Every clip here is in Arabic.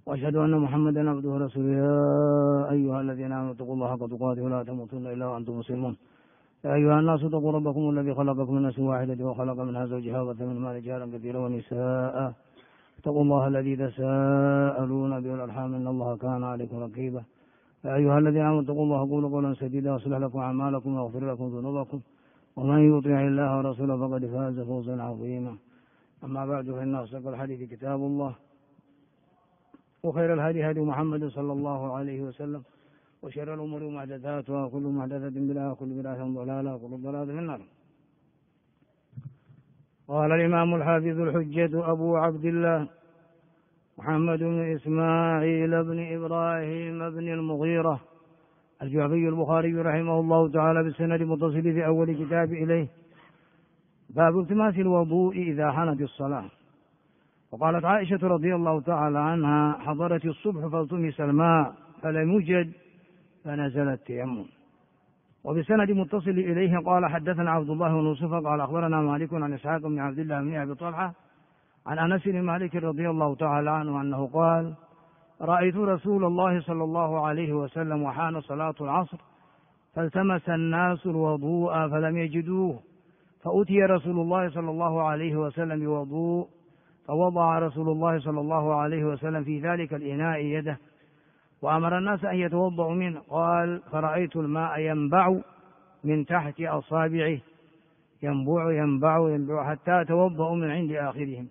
وأشهد أن محمدا عبده ورسوله. يا أيها الذين آمنوا اتقوا الله حق تقاته ولا تموتن إلا وأنتم مسلمون. يا أيها الناس اتقوا ربكم الذي خلقكم من نفس واحدة وخلق منها زوجها وبث منهما رجالا كثيرا ونساء. اتقوا الله الذي تساءلون به والأرحام إن الله كان عليكم رقيبا. يا أيها الذين آمنوا اتقوا الله قولوا قولا سديدا يصلح لكم أعمالكم ويغفر لكم ذنوبكم ومن يطع الله ورسوله فقد فاز فوزا عظيما. أما بعد فإن أصدق الحديث كتاب الله وخير الهدي هدي محمد صلى الله عليه وسلم وشر الأمور محدثاتها وكل محدثة بدعة وكل بدعة ضلالة وكل ضلالة في النار. قال الإمام الحافظ الحجة أبو عبد الله محمد بن إسماعيل بن إبراهيم بن المغيرة الجعفي البخاري رحمه الله تعالى بالسند المتصل في أول كتاب إليه باب التماس الوضوء إذا حانت الصلاة. وقالت عائشة رضي الله تعالى عنها حضرت الصبح فالتمس الماء فلم يوجد فنزل التيمم. وبسند متصل إليه قال حدثنا عبد الله بن يوسف قال أخبرنا مالك عن إسحاق بن عبد الله بن أبي طلحة عن أنس بن مالك رضي الله تعالى عنه أنه قال رأيت رسول الله صلى الله عليه وسلم وحان صلاة العصر فالتمس الناس الوضوء فلم يجدوه فأتي رسول الله صلى الله عليه وسلم بوضوء فوضع رسول الله صلى الله عليه وسلم في ذلك الإناء يده وأمر الناس أن يتوضأوا منه. قال فرأيت الماء ينبع من تحت أصابعه ينبع حتى توضأوا من عند آخرهم.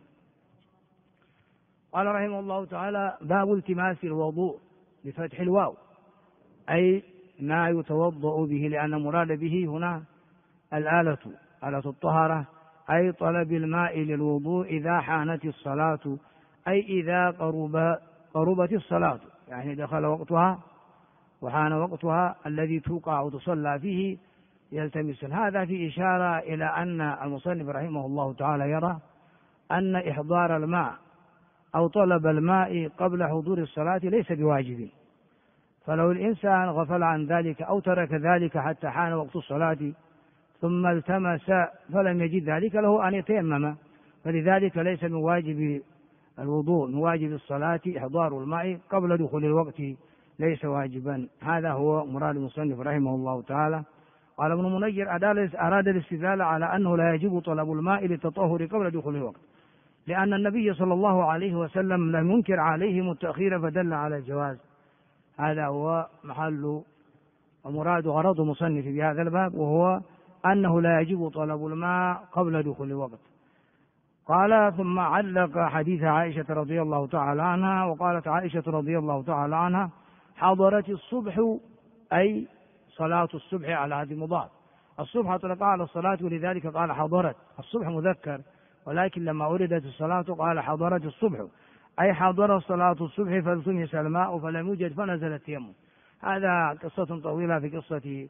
قال رحمه الله تعالى باب التماس الوضوء بفتح الواو أي ما يتوضأ به، لأن مراد به هنا آلة الطهارة أي طلب الماء للوضوء إذا حانت الصلاة أي إذا قربت الصلاة، يعني دخل وقتها وحان وقتها الذي توقع وتصلى فيه يلتمس. هذا في إشارة إلى أن المصنف رحمه الله تعالى يرى أن إحضار الماء أو طلب الماء قبل حضور الصلاة ليس بواجب، فلو الإنسان غفل عن ذلك أو ترك ذلك حتى حان وقت الصلاة ثم التمس فلم يجد ذلك له أن يتيمم، فلذلك ليس من واجب الوضوء، من واجب الصلاة إحضار الماء قبل دخول الوقت، ليس واجبا. هذا هو مراد المصنف رحمه الله تعالى. قال ابن منير أراد الاستدلال على أنه لا يجب طلب الماء للتطهر قبل دخول الوقت، لأن النبي صلى الله عليه وسلم لم ينكر عليهم التأخير فدل على الجواز. هذا هو محل ومراد غرض المصنف في هذا الباب، وهو أنه لا يجب طلب الماء قبل دخول الوقت. قال ثم علق حديث عائشة رضي الله تعالى عنها. وقالت عائشة رضي الله تعالى عنها حضرت الصبح أي صلاة الصبح على هذه المضاف، الصبح أطلق على الصلاة ولذلك قال حضرت، الصبح مذكر ولكن لما وردت الصلاة قال حضرت الصبح أي حضر صلاة الصبح فالتمس الماء فلم يوجد فنزل التيمم. هذا قصة طويلة في قصة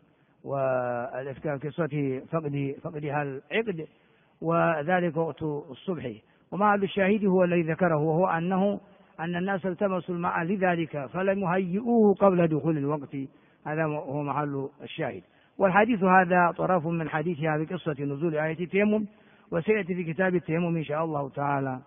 قصة فقدها العقد، وذلك وقت الصبح. ومعل الشاهد هو الذي ذكره، وهو أن الناس التمسوا الماء لذلك فلم يهيئوه قبل دخول الوقت. هذا هو محل الشاهد. والحديث هذا طرف من حديثها بقصة نزول آية التيمم، وسيأتي في كتاب التيمم إن شاء الله تعالى.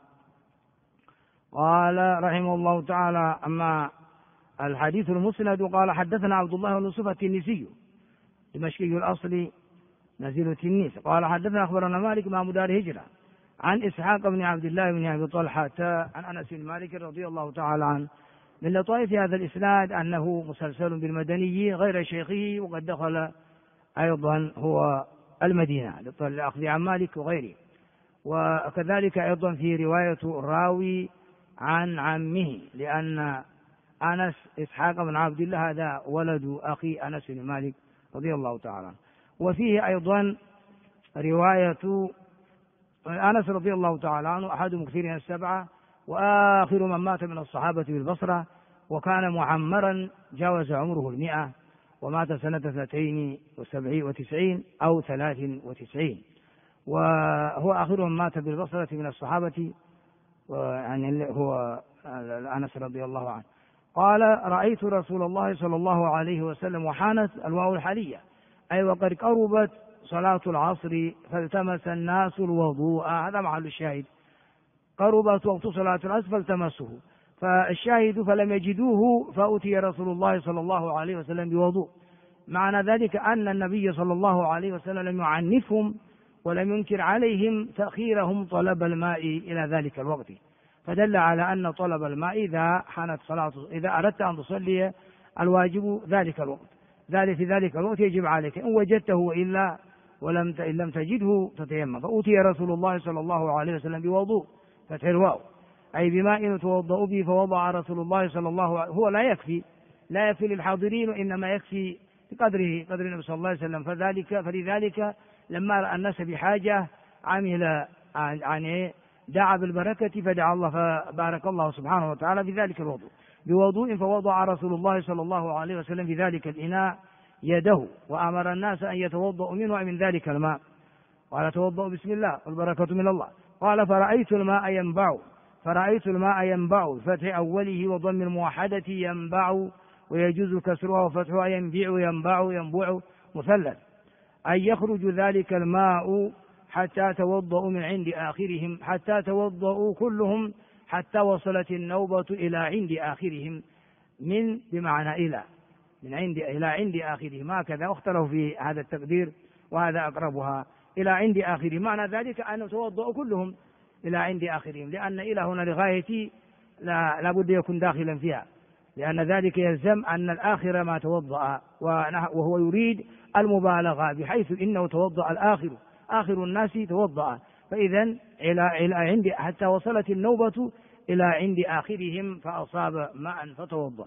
قال رحمه الله تعالى أما الحديث المسند قال حدثنا عبد الله بن يوسف التنيسي دمشقي الأصل نزيل التنيس قال حدثنا أخبرنا مالك إمام دار هجرة عن إسحاق بن عبد الله بن أبي طلحة عن أنس بن مالك رضي الله تعالى عنه. من لطائف هذا الإسناد أنه مسلسل بالمدني غير شيخه، وقد دخل أيضا هو المدينة للأخذ عن مالك وغيره، وكذلك أيضا في رواية الراوي عن عمه، لأن أنس إسحاق بن عبد الله هذا ولد أخي أنس بن مالك رضي الله تعالى عنه. وفيه أيضا رواية أنس رضي الله تعالى عنه أحد مكثرين السبعة وآخر من مات من الصحابة بالبصرة، وكان معمرا جاوز عمره 100 ومات سنة 92 أو 93، وهو آخر من مات بالبصرة من الصحابة، يعني هو أنس رضي الله عنه. قال رأيت رسول الله صلى الله عليه وسلم وحانت الواو الحالية أي وقد قربت صلاة العصر فالتمس الناس الوضوء، هذا محل الشاهد، قربت وقت صلاة العصر فالتمسه، فالشاهد فلم يجدوه فأتي رسول الله صلى الله عليه وسلم بوضوء. معنى ذلك أن النبي صلى الله عليه وسلم لم يعنفهم ولم ينكر عليهم تأخيرهم طلب الماء إلى ذلك الوقت، فدل على أن طلب الماء إذا حانت صلاة، إذا أردت أن تصلي الواجب ذلك الوقت، في ذلك الوقت يجب عليك، إن وجدته وإلا إن لم تجده فتيمم. فأتي رسول الله صلى الله عليه وسلم بوضوء، فتح الواو، أي بماء يتوضأ به، فوضع رسول الله صلى الله عليه وسلم، هو لا يكفي للحاضرين، وإنما يكفي بقدر النبي صلى الله عليه وسلم. فلذلك لما رأى الناس بحاجة عمل عن دعا بالبركة فدعا الله، فبارك الله سبحانه وتعالى في ذلك الوضوء بوضوء. فوضع رسول الله صلى الله عليه وسلم في ذلك الإناء يده، وأمر الناس أن يتوضأوا منه ومن ذلك الماء، قال توضأوا بسم الله والبركة من الله. قال فرأيت الماء ينبع فتح أوله وضم الموحدة ينبع، ويجوز كسرها وفتحها ينبع مثلث، أي يخرج ذلك الماء حتى توضأوا من عند آخرهم، حتى توضأوا كلهم، حتى وصلت النوبة إلى عند آخرهم، من بمعنى إلى، من عند إلى عند آخرهم، هكذا اختلفوا في هذا التقدير، وهذا أقربها إلى عند آخرهم. معنى ذلك أن توضأوا كلهم إلى عند آخرهم، لأن إلى هنا لغاية لا بد يكون داخلا فيها، لأن ذلك يلزم أن الآخر ما توضأ، وهو يريد المبالغة، بحيث إنه توضأ آخر الناس توضأ، فإذا إلى عند حتى وصلت النوبة إلى عند آخرهم فأصاب ماء فتوضأ.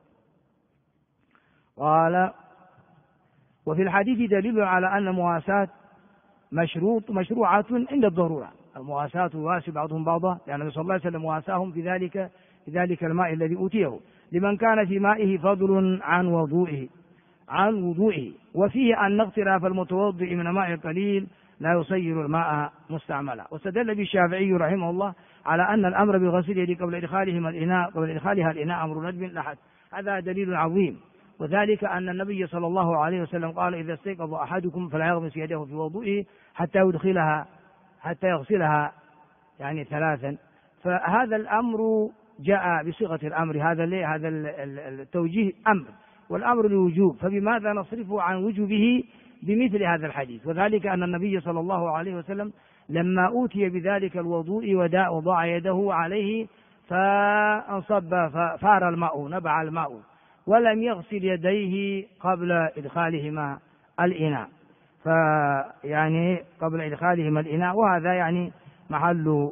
قال وفي الحديث دليل على أن المواساة مشروعة عند الضرورة، المواساة يواسي بعضهم بعضا، لأن النبي صلى الله عليه وسلم واساهم في ذلك الماء الذي أوتيه، لمن كان في مائه فضل عن وضوئه، وفيه أن اغتراف المتوضئ من ماء قليل لا يصير الماء مستعملا. واستدل بالشافعي رحمه الله على أن الأمر بغسل يده قبل إدخالها الإناء أمر ندب لحد، هذا دليل عظيم، وذلك أن النبي صلى الله عليه وسلم قال إذا استيقظ أحدكم فلا يغمس يده في وضوئه حتى يغسلها يعني 3، فهذا الأمر جاء بصيغة الأمر، هذا التوجيه أمر، والأمر لوجوب، فبماذا نصرفه عن وجوبه بمثل هذا الحديث؟ وذلك أن النبي صلى الله عليه وسلم لما أوتي بذلك الوضوء وضع يده عليه فانصب ففار الماء، نبع الماء، ولم يغسل يديه قبل إدخالهما الإناء، قبل إدخالهما الإناء، وهذا يعني محل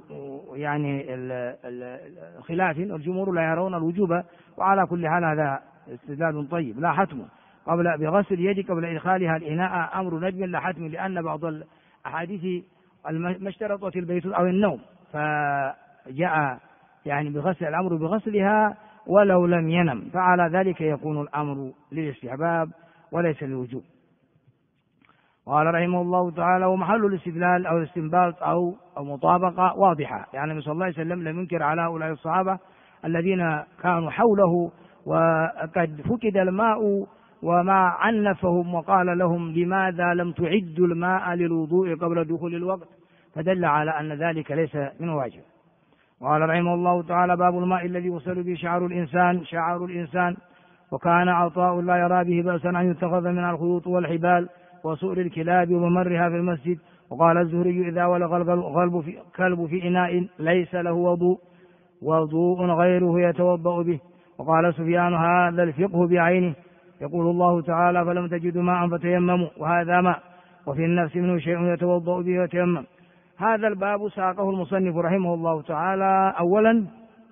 خلاف، والجمهور لا يرون الوجوب، وعلى كل حال هذا استدلال طيب لا حتم، بغسل اليد قبل إدخالها الإناء أمر ندب لا حتم، لأن بعض الأحاديث ما اشترطت البيت أو النوم، فجاء بغسل الأمر بغسلها ولو لم ينم، فعلى ذلك يكون الأمر للاستحباب وليس للوجوب. قال رحمه الله تعالى ومحل الاستدلال أو الاستنباط أو مطابقة واضحة، النبي صلى الله عليه وسلم لم ينكر على هؤلاء الصحابة الذين كانوا حوله وقد فقد الماء وما عنفهم وقال لهم لماذا لم تعدوا الماء للوضوء قبل دخول الوقت، فدل على أن ذلك ليس من واجب. قال رحمه الله تعالى باب الماء الذي يغسل به شعر الإنسان، وكان عطاء لا يرى به بأسا أن يتخذ من الخيوط والحبال وسؤر الكلاب وممرها في المسجد. وقال الزهري إذا ولغ الكلب في إناء ليس له وضوء غيره يتوضأ به. وقال سفيان هذا الفقه بعينه، يقول الله تعالى فلم تجدوا ماء فتيمموا، وهذا ماء وفي النفس منه شيء يتوضأ به ويتيمم. هذا الباب ساقه المصنف رحمه الله تعالى أولا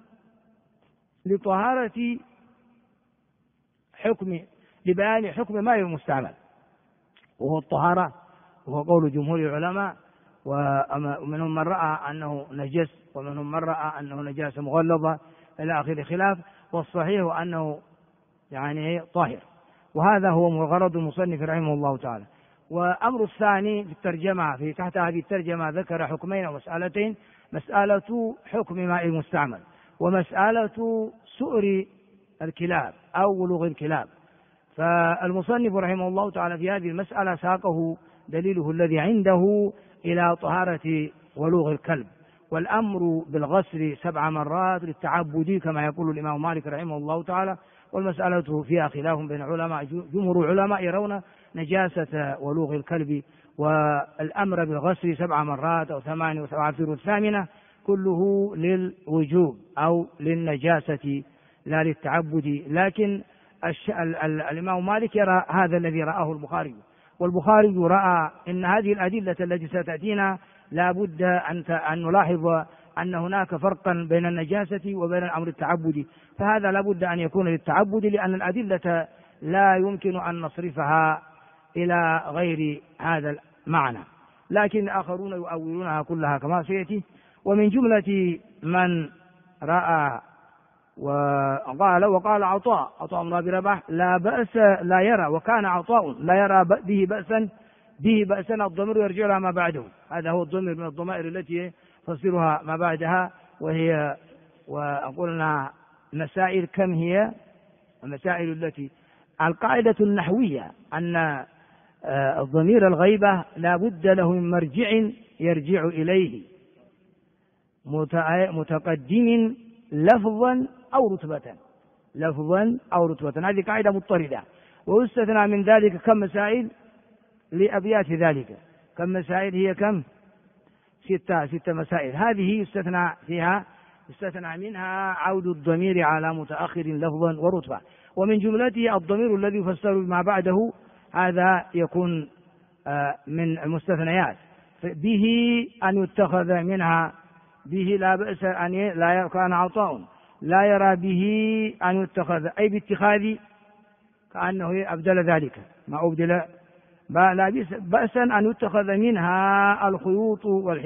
لبيان حكم ماء المستعمل، وهو الطهارة، وهو قول جمهور العلماء، ومنهم من رأى أنه نجس، ومنهم من رأى أنه نجاسة مغلظة إلى آخر خلاف، والصحيح أنه طاهر، وهذا هو غرض المصنف رحمه الله تعالى. وأمر الثاني في الترجمة، تحت هذه الترجمة ذكر حكمين ومسألتين: مسألة حكم ماء المستعمل، ومسألة سؤر الكلاب أو ولوغ الكلاب. فالمصنف رحمه الله تعالى في هذه المسألة ساقه دليله الذي عنده إلى طهارة ولوغ الكلب، والأمر بالغسل 7 مرات للتعبد كما يقول الإمام مالك رحمه الله تعالى، والمسألة فيها خلاف بين العلماء. جمهور العلماء يرون نجاسة ولوغ الكلب، والأمر بالغسل 7 مرات أو 8 و7 والثامنة كله للوجوب أو للنجاسة لا للتعبد. لكن الإمام مالك يرى هذا الذي رآه البخاري، والبخاري رأى أن هذه الأدلة التي ستأتينا لا بد أن نلاحظ أن هناك فرقا بين النجاسة وبين الأمر التعبدي، فهذا لا بد أن يكون للتعبد، لأن الأدلة لا يمكن أن نصرفها إلى غير هذا المعنى. لكن الآخرون يؤولونها كلها كما سيأتي. ومن جملة من رأى وقال عطاء بن أبي رباح لا بأس لا يرى، وكان عطاء لا يرى به بأسا الضمير يرجع لها ما بعده. هذا هو الضمير من الضمائر التي تصيرها ما بعدها، وهي وقلنا مسائل. كم هي المسائل التي القاعدة النحوية أن الضمير الغيبة لا بد له من مرجع يرجع إليه متقدم لفظا أو رتبة، هذه قاعدة مضطردة. ويستثنى من ذلك كم مسائل لأبيات ذلك. كم مسائل هي؟ كم؟ 6 مسائل. هذه يستثنى منها عود الضمير على متأخر لفظا ورتبة. ومن جملته الضمير الذي يفسر بما بعده، هذا يكون من المستثنيات. به أن يتخذ منها، به لا بأس أن لا كان عطاء لا يرى به أن يتخذ، أي باتخاذ كأنه أبدل ذلك ما أبدل. لا بأسا أن يتخذ منها الخيوط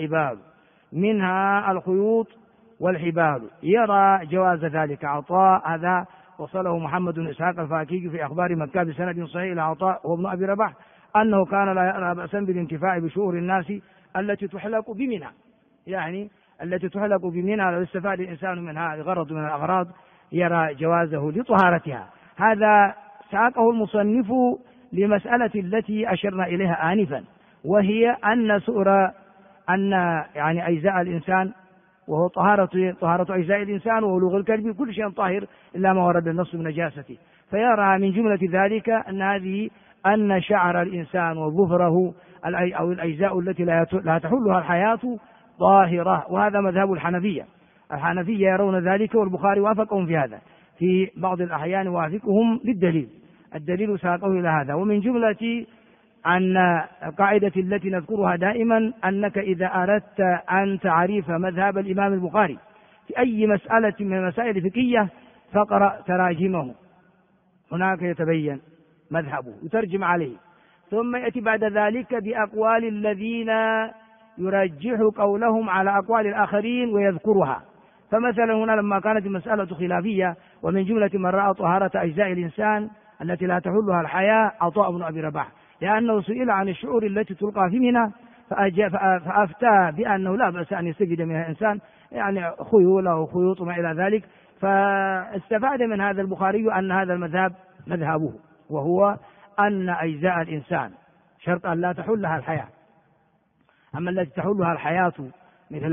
والحبال، يرى جواز ذلك عطاء. هذا وصله محمد بن إسحاق الفاكي في أخبار مكة بسند صحيح إلى عطاء وابن أبي رباح أنه كان لا يرى بأسا بالانتفاع بشؤور الناس التي تحلق بمنى، يعني التي تحلق بمنى لو استفاد الإنسان منها لغرض من الأغراض يرى جوازه لطهارتها. هذا ساقه المصنف لمسألة التي أشرنا إليها آنفا، وهي أن يعني أجزاء الإنسان، وهو طهارة أجزاء الإنسان وولوغ الكلب، كل شيء طاهر إلا ما ورد النص من نجاسته. فيرى من جملة ذلك أن شعر الإنسان وظفره أو الأجزاء التي لا تحلها الحياة طاهرة، وهذا مذهب الحنفية يرون ذلك، والبخاري وافقهم في هذا، في بعض الأحيان وافقهم للدليل، الدليل ساقه إلى هذا. ومن جملة أن القاعدة التي نذكرها دائما أنك إذا أردت أن تعرف مذهب الإمام البخاري في أي مسألة من المسائل الفقهية فاقرأ تراجمه، هناك يتبين مذهبه يترجم عليه، ثم يأتي بعد ذلك بأقوال الذين يرجح قولهم على أقوال الآخرين ويذكرها. فمثلا هنا لما كانت المسألة خلافية، ومن جملة من رأى طهارة أجزاء الإنسان التي لا تحلها الحياة عطاء بن أبي رباح، لأنه سئل عن الشعور التي تلقى في منى فأفتى بأنه لا بأس أن يستجد منها الإنسان، يعني خيول أو خيوط وما إلى ذلك. فاستفاد من هذا البخاري أن هذا المذهب مذهبه، وهو أن أجزاء الإنسان شرط أن لا تحلها الحياة، أما التي تحلها الحياة مثل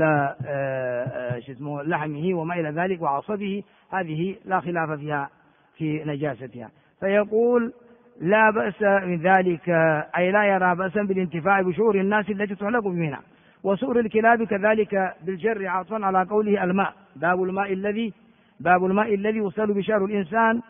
لحمه وما إلى ذلك وعصبه، هذه لا خلاف فيها في نجاستها. فيقول لا بأس من ذلك، أي لا يرى بأسا بالانتفاع بشعور الناس التي تحلق بمنى. وسؤر الكلاب كذلك بالجر عطفا على قوله الماء، باب الماء الذي يوصل بشعر الإنسان،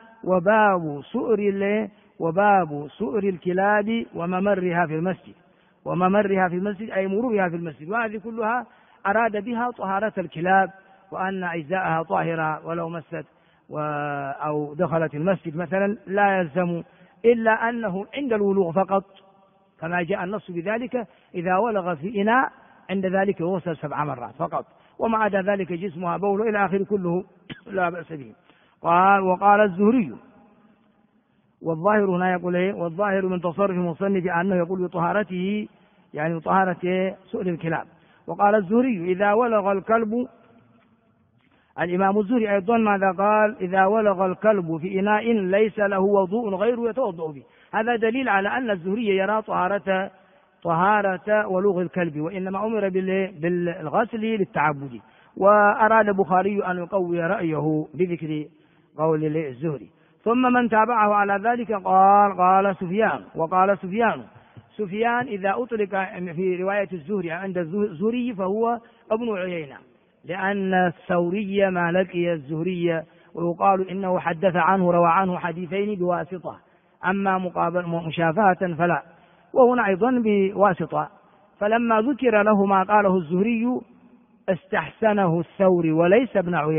وباب سؤر الكلاب وممرها في المسجد أي مرورها في المسجد. وهذه كلها أراد بها طهارة الكلاب، وأن أجزاءها طاهرة ولو مست أو دخلت المسجد مثلا، لا يلزم إلا أنه عند الولوغ فقط، كما جاء النص بذلك إذا ولغ في إناء عند ذلك يغسل 7 مرات فقط، وما عدا ذلك جسمها بول إلى آخر كله لا بأس به. وقال الزهري، والظاهر هنا يقول والظاهر من تصرف المصنف أنه يقول بطهارته، يعني بطهارة سؤر الكلاب. وقال الزهري إذا ولغ الكلب، الإمام الزهري أيضا ماذا قال؟ إذا ولغ الكلب في إناء ليس له وضوء غيره يتوضأ به. هذا دليل على أن الزهري يرى طهارة طهارة ولوغ الكلب، وإنما أمر بالغسل للتعبد. وأراد البخاري أن يقوي رأيه بذكر قول الزهري. ثم من تابعه على ذلك قال سفيان. وقال سفيان إذا أطلق في رواية الزهري عند الزهري فهو ابن عيينة، لأن الثوري ما لقي الزهري، ويقال إنه حدث عنه روى عنه حديثين بواسطة، أما مشافهة فلا، وهنا أيضا بواسطة. فلما ذكر له ما قاله الزهري استحسنه الثوري وليس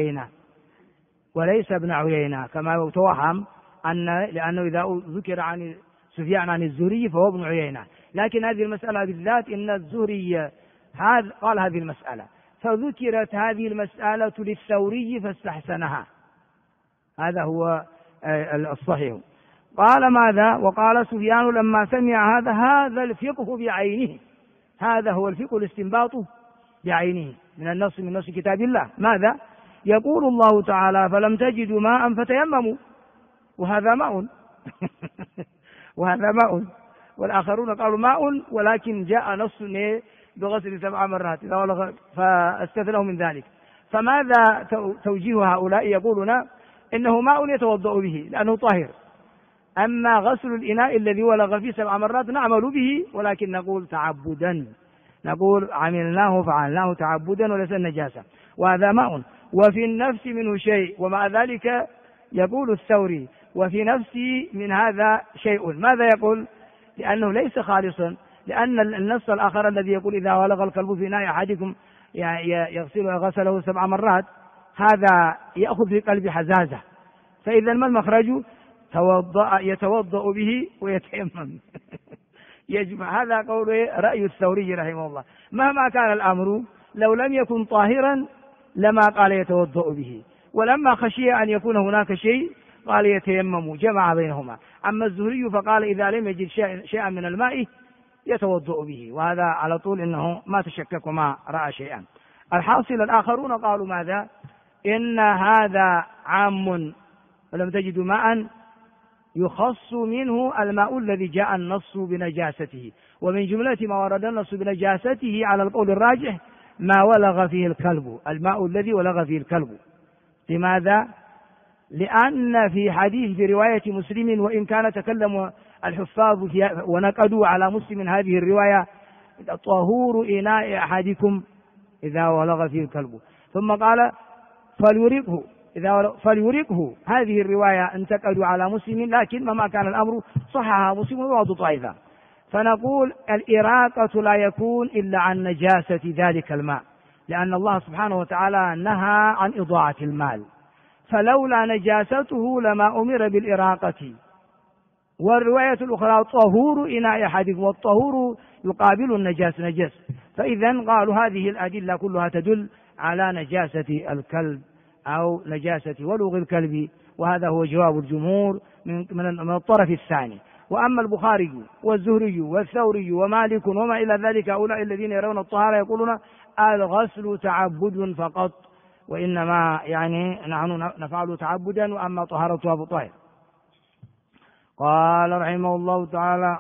ابن عيينة كما يتوهم لأنه إذا ذكر عن سفيان عن الزهري فهو ابن عيينة. لكن هذه المسألة بالذات إن الزهري قال هذه المسألة، فذكرت هذه المسألة للثوري فاستحسنها. هذا هو الصحيح. قال ماذا؟ وقال سفيان لما سمع هذا الفقه بعينه، هذا هو الفقه الاستنباط بعينه من النص كتاب الله. ماذا؟ يقول الله تعالى فلم تجدوا ماء فتيمموا، وهذا ماء وهذا ماء، والآخرون قالوا ماء ولكن جاء نص بغسل 7 مرات فاستثنوا من ذلك. فماذا توجيه هؤلاء؟ يقولون إنه ماء يتوضأ به لأنه طاهر، أما غسل الإناء الذي ولغ فيه 7 مرات نعمل به، ولكن نقول تعبدا، نقول عملناه فعلناه تعبدا وليس النجاسة، وهذا ماء وفي النفس منه شيء. ومع ذلك يقول الثوري وفي نفسي من هذا شيء. ماذا يقول؟ لأنه ليس خالصا، لأن النص الآخر الذي يقول إذا ولغ الكلب في إناء أحدكم غسله 7 مرات، هذا يأخذ في قلب حزازة، فإذا ما المخرج؟ يتوضأ به ويتيمم يجمع. هذا قول رأي الثوري رحمه الله. مهما كان الأمر لو لم يكن طاهرا لما قال يتوضأ به، ولما خشي أن يكون هناك شيء قال يتيمم، جمع بينهما. أما الزهري فقال إذا لم يجد شيئا من الماء يتوضأ به، وهذا على طول إنه ما تشكك وما رأى شيئا. الحاصل الآخرون قالوا ماذا؟ إن هذا عام ولم تجدوا ماء يخص منه الماء الذي جاء النص بنجاسته، ومن جملة ما ورد النص بنجاسته على القول الراجح ما ولغ فيه الكلب، الماء الذي ولغ فيه الكلب. لماذا؟ لأن في حديث في رواية مسلم، وإن كان تكلم الحفاظ ونقدوا على مسلم هذه الرواية، طهور إناء أحدكم إذا ولغ فيه الكلب، ثم قال فليرقه. هذه الرواية انتقدوا على مسلم، لكن مما كان الأمر صحها مسلم وبعض طائفة. فنقول الإراقة لا يكون إلا عن نجاسة ذلك الماء، لأن الله سبحانه وتعالى نهى عن إضاعة المال، فلولا نجاسته لما أمر بالإراقة. والرواية الأخرى طهور إناء أحدكم، والطهور يقابل النجاسة نجس. فإذا قالوا هذه الأدلة كلها تدل على نجاسة الكلب أو نجاسة ولوغ الكلب، وهذا هو جواب الجمهور من الطرف الثاني. وأما البخاري والزهري والثوري ومالك وما إلى ذلك، هؤلاء الذين يرون الطهارة يقولون الغسل تعبد فقط، وإنما نحن نفعل تعبدا، وأما طهارته فطاهر. قال رحمه الله تعالى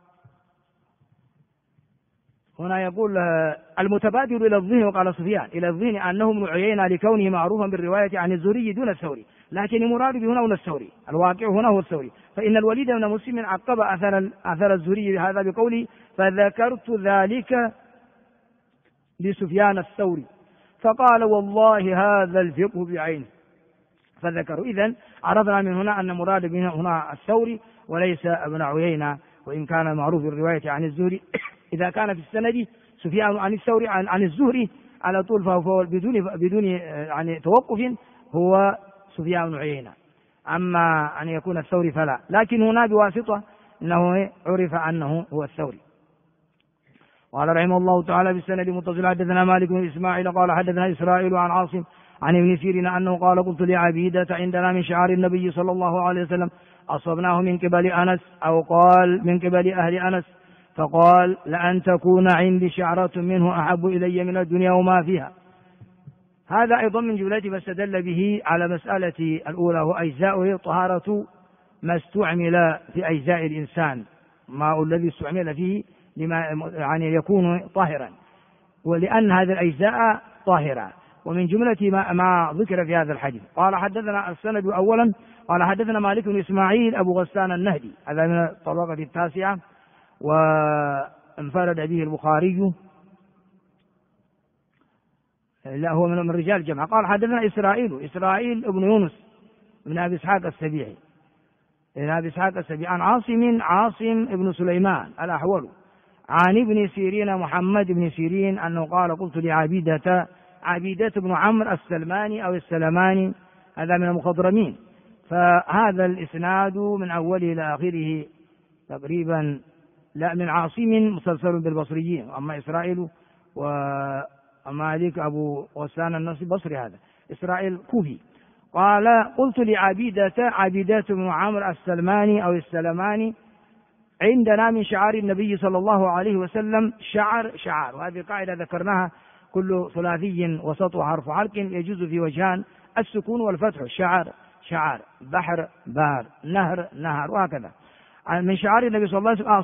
هنا يقول المتبادر إلى الذهن، وقال سفيان إلى الذهن أنه ابن عيينة لكونه معروفا بالرواية عن الزهري دون الثوري، لكن المراد به هنا الثوري، الواقع هنا هو الثوري. فإن الوليد بن مسلم عقب أثر الزهري هذا بقوله فذكرت ذلك لسفيان الثوري فقال والله هذا الفقه بعينه، فذكروا. إذن عرفنا من هنا أن مراد به هنا الثوري وليس ابن عيينة، وإن كان معروف الرواية عن الزهري إذا كان في السند سفيان عن الثوري عن الزهري على طول فهو بدون توقف هو سفيان بن عيينة. أما أن يكون الثوري فلا، لكن هنا بواسطة أنه عرف أنه هو الثوري. قال رحمه الله تعالى بالسند متصل حدثنا مالك بن إسماعيل قال حدثنا إسرائيل عن عاصم عن ابن سيرين أنه قال قلت لعبيدة عندنا من شعار النبي صلى الله عليه وسلم أصبناه من قبل أنس، أو قال من قبل أهل أنس، فقال لأن تكون عندي شعرة منه أحب إلي من الدنيا وما فيها. هذا أيضا من جملة ما استدل به على مسألة الأولى وأجزاؤه طهارة ما استعمل في أجزاء الإنسان، ما الذي استعمل فيه لما يعني يكون طاهرا، ولأن هذه الأجزاء طاهرة. ومن جملة ما ذكر في هذا الحديث قال حدثنا السند أولا قال حدثنا مالك بن إسماعيل أبو غسان النهدي، هذا من الطبقة التاسعة وانفرد به البخاري، لا هو من رجال جمع. قال حدثنا إسرائيل ابن يونس بن أبي إسحاق السبيعي عن عاصم ابن سليمان الأحول عن ابن سيرين محمد بن سيرين أنه قال قلت عبيدة بن عمرو السلماني أو السلماني، هذا من المخضرمين. فهذا الإسناد من أوله إلى آخره تقريبا لا من عاصم مسلسل بالبصريين، أما إسرائيل ومالك أبو غسان النصري بصري، هذا إسرائيل كوفي. قال قلت عبيدة بن عمرو السلماني أو السلماني عندنا من شعار النبي صلى الله عليه وسلم شعر، وهذه قاعدة ذكرناها، كل ثلاثي وسطه حرف حرك يجوز في وجهان السكون والفتح، شعر بحر بار نهر وهكذا. من شعار النبي صلى الله عليه وسلم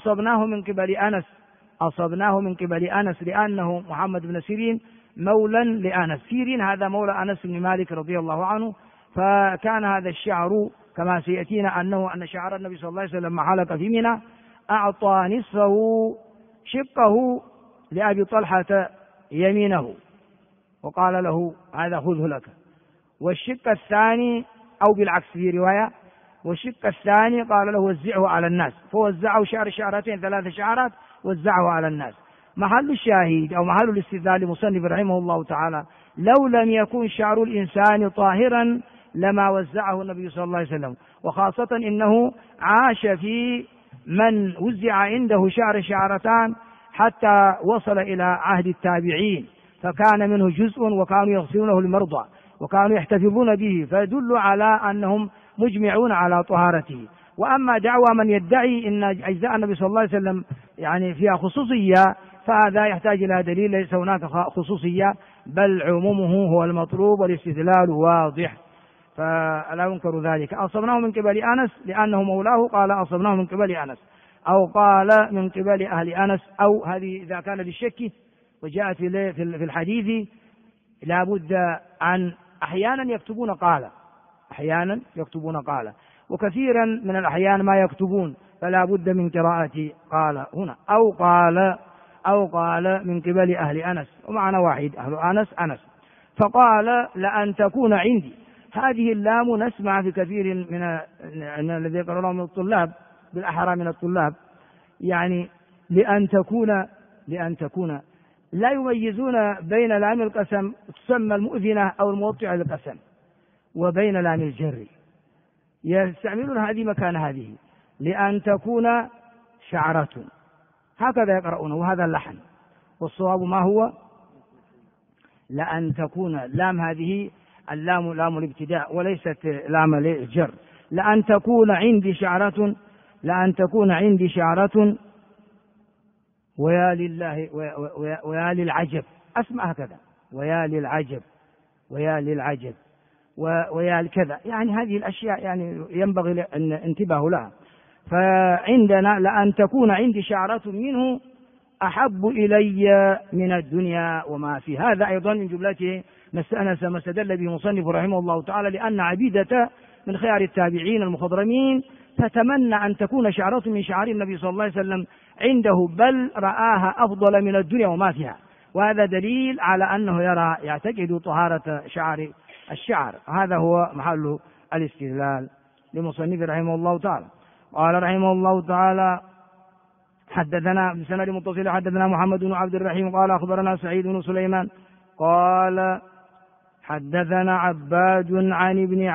أصبناه من قبل أنس لأنه محمد بن سيرين مولى لأنس، سيرين هذا مولى أنس بن مالك رضي الله عنه. فكان هذا الشعر كما سيأتينا أن شعر النبي صلى الله عليه وسلم حلق في منى أعطى نصفه شقه لأبي طلحة يمينه وقال له هذا خذه لك، والشق الثاني أو بالعكس في رواية، والشق الثاني قال له وزعه على الناس، فوزعه شعرتين 3 شعرات وزعه على الناس. محل الشاهد أو محل الاستدلال لمصنف رحمه الله تعالى لو لم يكن شعر الإنسان طاهرا لما وزعه النبي صلى الله عليه وسلم، وخاصة إنه عاش في من وزع عنده شعرتان حتى وصل إلى عهد التابعين، فكان منه جزء وكانوا يغسلونه المرضى وكانوا يحتفظون به، فيدل على أنهم مجمعون على طهارته. وأما دعوى من يدعي أن أجزاء النبي صلى الله عليه وسلم يعني فيها خصوصية فهذا يحتاج إلى دليل، ليس هناك خصوصية بل عمومه هو المطلوب والاستدلال واضح، فلا ينكر ذلك. أصبناه من قبل أنس لأنه مولاه، قال أصبناه من قبل أنس، أو قال من قبل أهل أنس، أو هذه إذا كان بالشك وجاءت في الحديث لا بد أن أحيانا يكتبون قال وكثيرا من الأحيان ما يكتبون، فلا بد من قراءة قال هنا، أو قال من قبل أهل أنس، ومعنى واحد أهل أنس. فقال لأن تكون عندي، هذه اللام نسمع في كثير من الذي يقرأونه من الطلاب بالأحرى من الطلاب، يعني لأن تكون لا يميزون بين لام القسم تسمى المؤذنة أو الموطئة للقسم وبين لام الجر، يستعملون هذه مكان هذه، لأن تكون شعرة، هكذا يقرؤون، وهذا اللحن. والصواب ما هو؟ لأن تكون لام هذه اللام لام الابتداء وليست لام الجر. لأن تكون عندي شعرة ويا للعجب، أسمع هكذا، ويا للعجب ويا الكذا، يعني هذه الأشياء يعني ينبغي أن انتباه لها. فعندنا لأن تكون عندي شعرة منه أحب إلي من الدنيا وما في، هذا أيضا من جملته ما استدل به مصنف رحمه الله تعالى، لأن عبيدة من خيار التابعين المخضرمين تتمنى أن تكون شعرة من شعار النبي صلى الله عليه وسلم عنده، بل رآها أفضل من الدنيا وما فيها، وهذا دليل على أنه يعتقد طهارة الشعر. هذا هو محل الاستدلال لمصنف رحمه الله تعالى. قال رحمه الله تعالى حدثنا بسند متصل حدثنا محمد بن عبد الرحيم قال أخبرنا سعيد بن سليمان قال حدثنا عباد عن ابن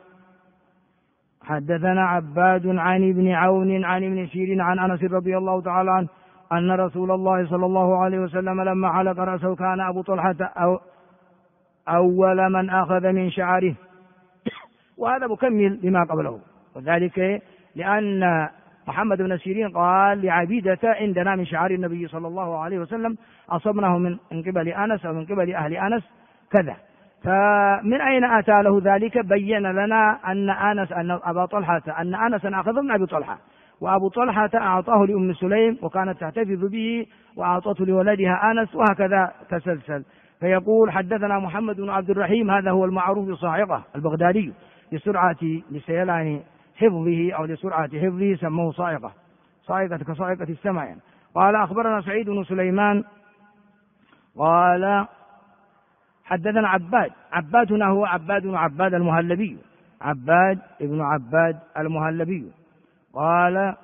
عون عن ابن سيرين عن أنس رضي الله تعالى عنه أن رسول الله صلى الله عليه وسلم لما حلق رأسه كان أبو طلحة أول من أخذ من شعره. وهذا مكمل لما قبله، وذلك لأن محمد بن سيرين قال لعبيدة عندنا من شعار النبي صلى الله عليه وسلم أصبناه من قبل أنس أو من قبل أهل أنس كذا. فمن أين أتى له ذلك؟ بين لنا أن أنس أن أبا طلحة أن أنسا أخذ من أبي طلحة، وأبو طلحة أعطاه لأم سليم وكانت تحتفظ به وأعطته لولدها أنس، وهكذا تسلسل. فيقول حدثنا محمد بن عبد الرحيم، هذا هو المعروف بصاعقة البغدادي لسيلان حفظه أو لسرعة حفظه سموه صاعقة، صاعقة كصاعقة السماء يعني. قال أخبرنا سعيد بن سليمان قال حدثنا عباد هنا هو عباد بن عباد المهلبي، عباد بن عباد المهلبي قال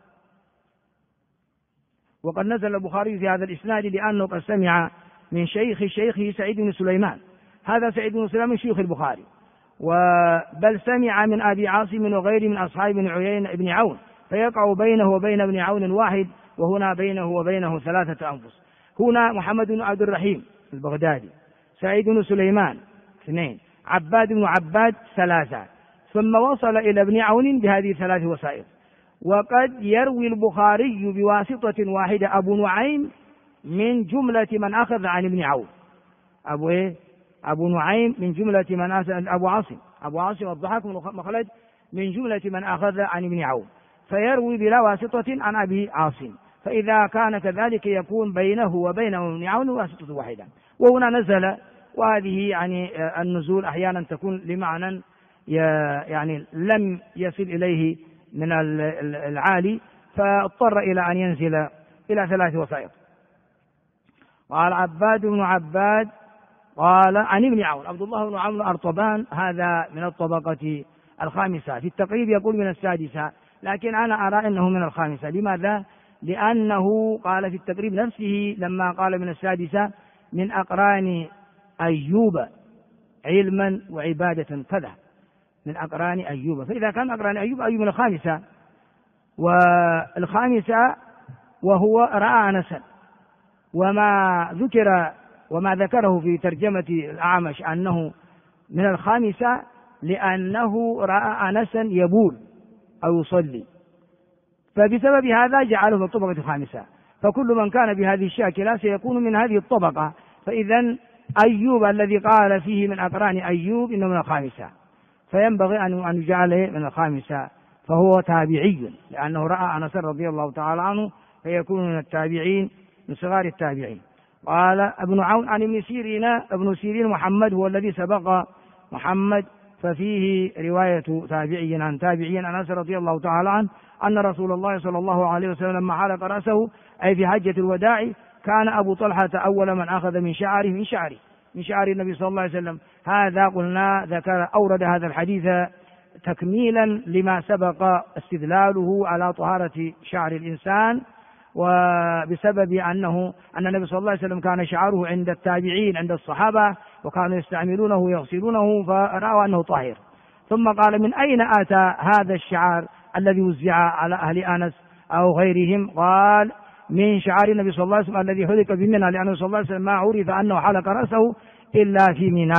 وقد نزل البخاري في هذا الإسناد لأنه قد سمع من شيخه سعيد بن سليمان، هذا سعيد بن سليمان شيخ البخاري، بل سمع من أبي عاصم وغيره من أصحاب بن عيينة بن عون، فيقع بينه وبين ابن عون واحد، وهنا بينه وبينه 3 أنفس. هنا محمد بن عبد الرحيم البغدادي، سعيد بن سليمان 2، عباد بن عباد 3، ثم وصل إلى ابن عون بهذه 3 وسائط. وقد يروي البخاري بواسطة واحدة أبو نعيم من جملة من أخذ عن ابن عون، أبو نعيم من جملة من أخذ، أبو عاصم الضحاك بن مخلد من جملة من أخذ عن ابن عون، فيروي بلا واسطة عن أبي عاصم. فإذا كان كذلك يكون بينه وبين ابن عون واسطة واحدة. وهنا نزل، وهذه يعني النزول أحيانا تكون لمعنى يعني لم يصل إليه من العالي، فاضطر إلى أن ينزل إلى 3 وسائط. قال عباد بن عباد قال عن ابن عون، عبد الله بن عون الأرطبان، هذا من الطبقة 5، في التقريب يقول من 6، لكن أنا أرى أنه من 5. لماذا؟ لأنه قال في التقريب نفسه لما قال من 6 من أقران أيوب علما وعبادة كذا، من أقران أيوب، فإذا كان أقران أيوب من 5 والخامسة وهو رأى أنسا، وما ذكره في ترجمة الأعمش أنه من 5 لأنه رأى أنسا يبول أو يصلي، فبسبب هذا جعله في الطبقة 5. فكل من كان بهذه الشاكلة سيكون من هذه الطبقة. فإذا أيوب الذي قال فيه من أقران أيوب إنه من 5، فينبغي أن يجعله من 5، فهو تابعي لأنه رأى أنس رضي الله تعالى عنه، فيكون من التابعين من صغار التابعين. قال ابن عون عن ابن سيرين محمد هو الذي سبق محمد، ففيه رواية تابعي عن تابعي عن أنس رضي الله تعالى عنه أن رسول الله صلى الله عليه وسلم لما حلق رأسه أي في حجة الوداع كان أبو طلحة أول من أخذ من شعر النبي صلى الله عليه وسلم. هذا قلنا أورد هذا الحديث تكميلا لما سبق استدلاله على طهارة شعر الإنسان، وبسبب أن النبي صلى الله عليه وسلم كان شعره عند التابعين عند الصحابة وكانوا يستعملونه ويغسلونه فرأوا أنه طاهر. ثم قال من أين أتى هذا الشعر الذي وزع على أهل أنس أو غيرهم؟ قال من شعار النبي صلى الله عليه وسلم الذي حلق بمنى، لأنه صلى الله عليه وسلم ما عرف أنه حلق رأسه إلا في منى.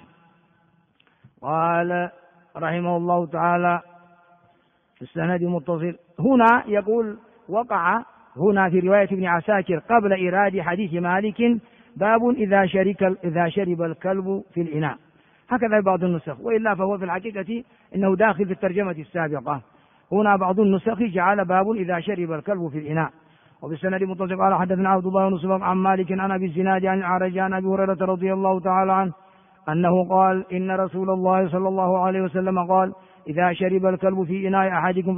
قال رحمه الله تعالى في السند المتصل. هنا يقول وقع هنا في رواية ابن عساكر قبل إيراد حديث مالك باب إذا شرب الكلب في الإناء، هكذا بعض النسخ، وإلا فهو في الحقيقة إنه داخل في الترجمة السابقة. هنا بعض النسخ جعل باب إذا شرب الكلب في الإناء. وبالسند المتصل قال حدثنا عبد الله بن سبق عن مالك عن أبي الزناد عن الأعرج عن أبي هريرة رضي الله تعالى عنه أنه قال إن رسول الله صلى الله عليه وسلم قال إذا شرب الكلب في إناء أحدكم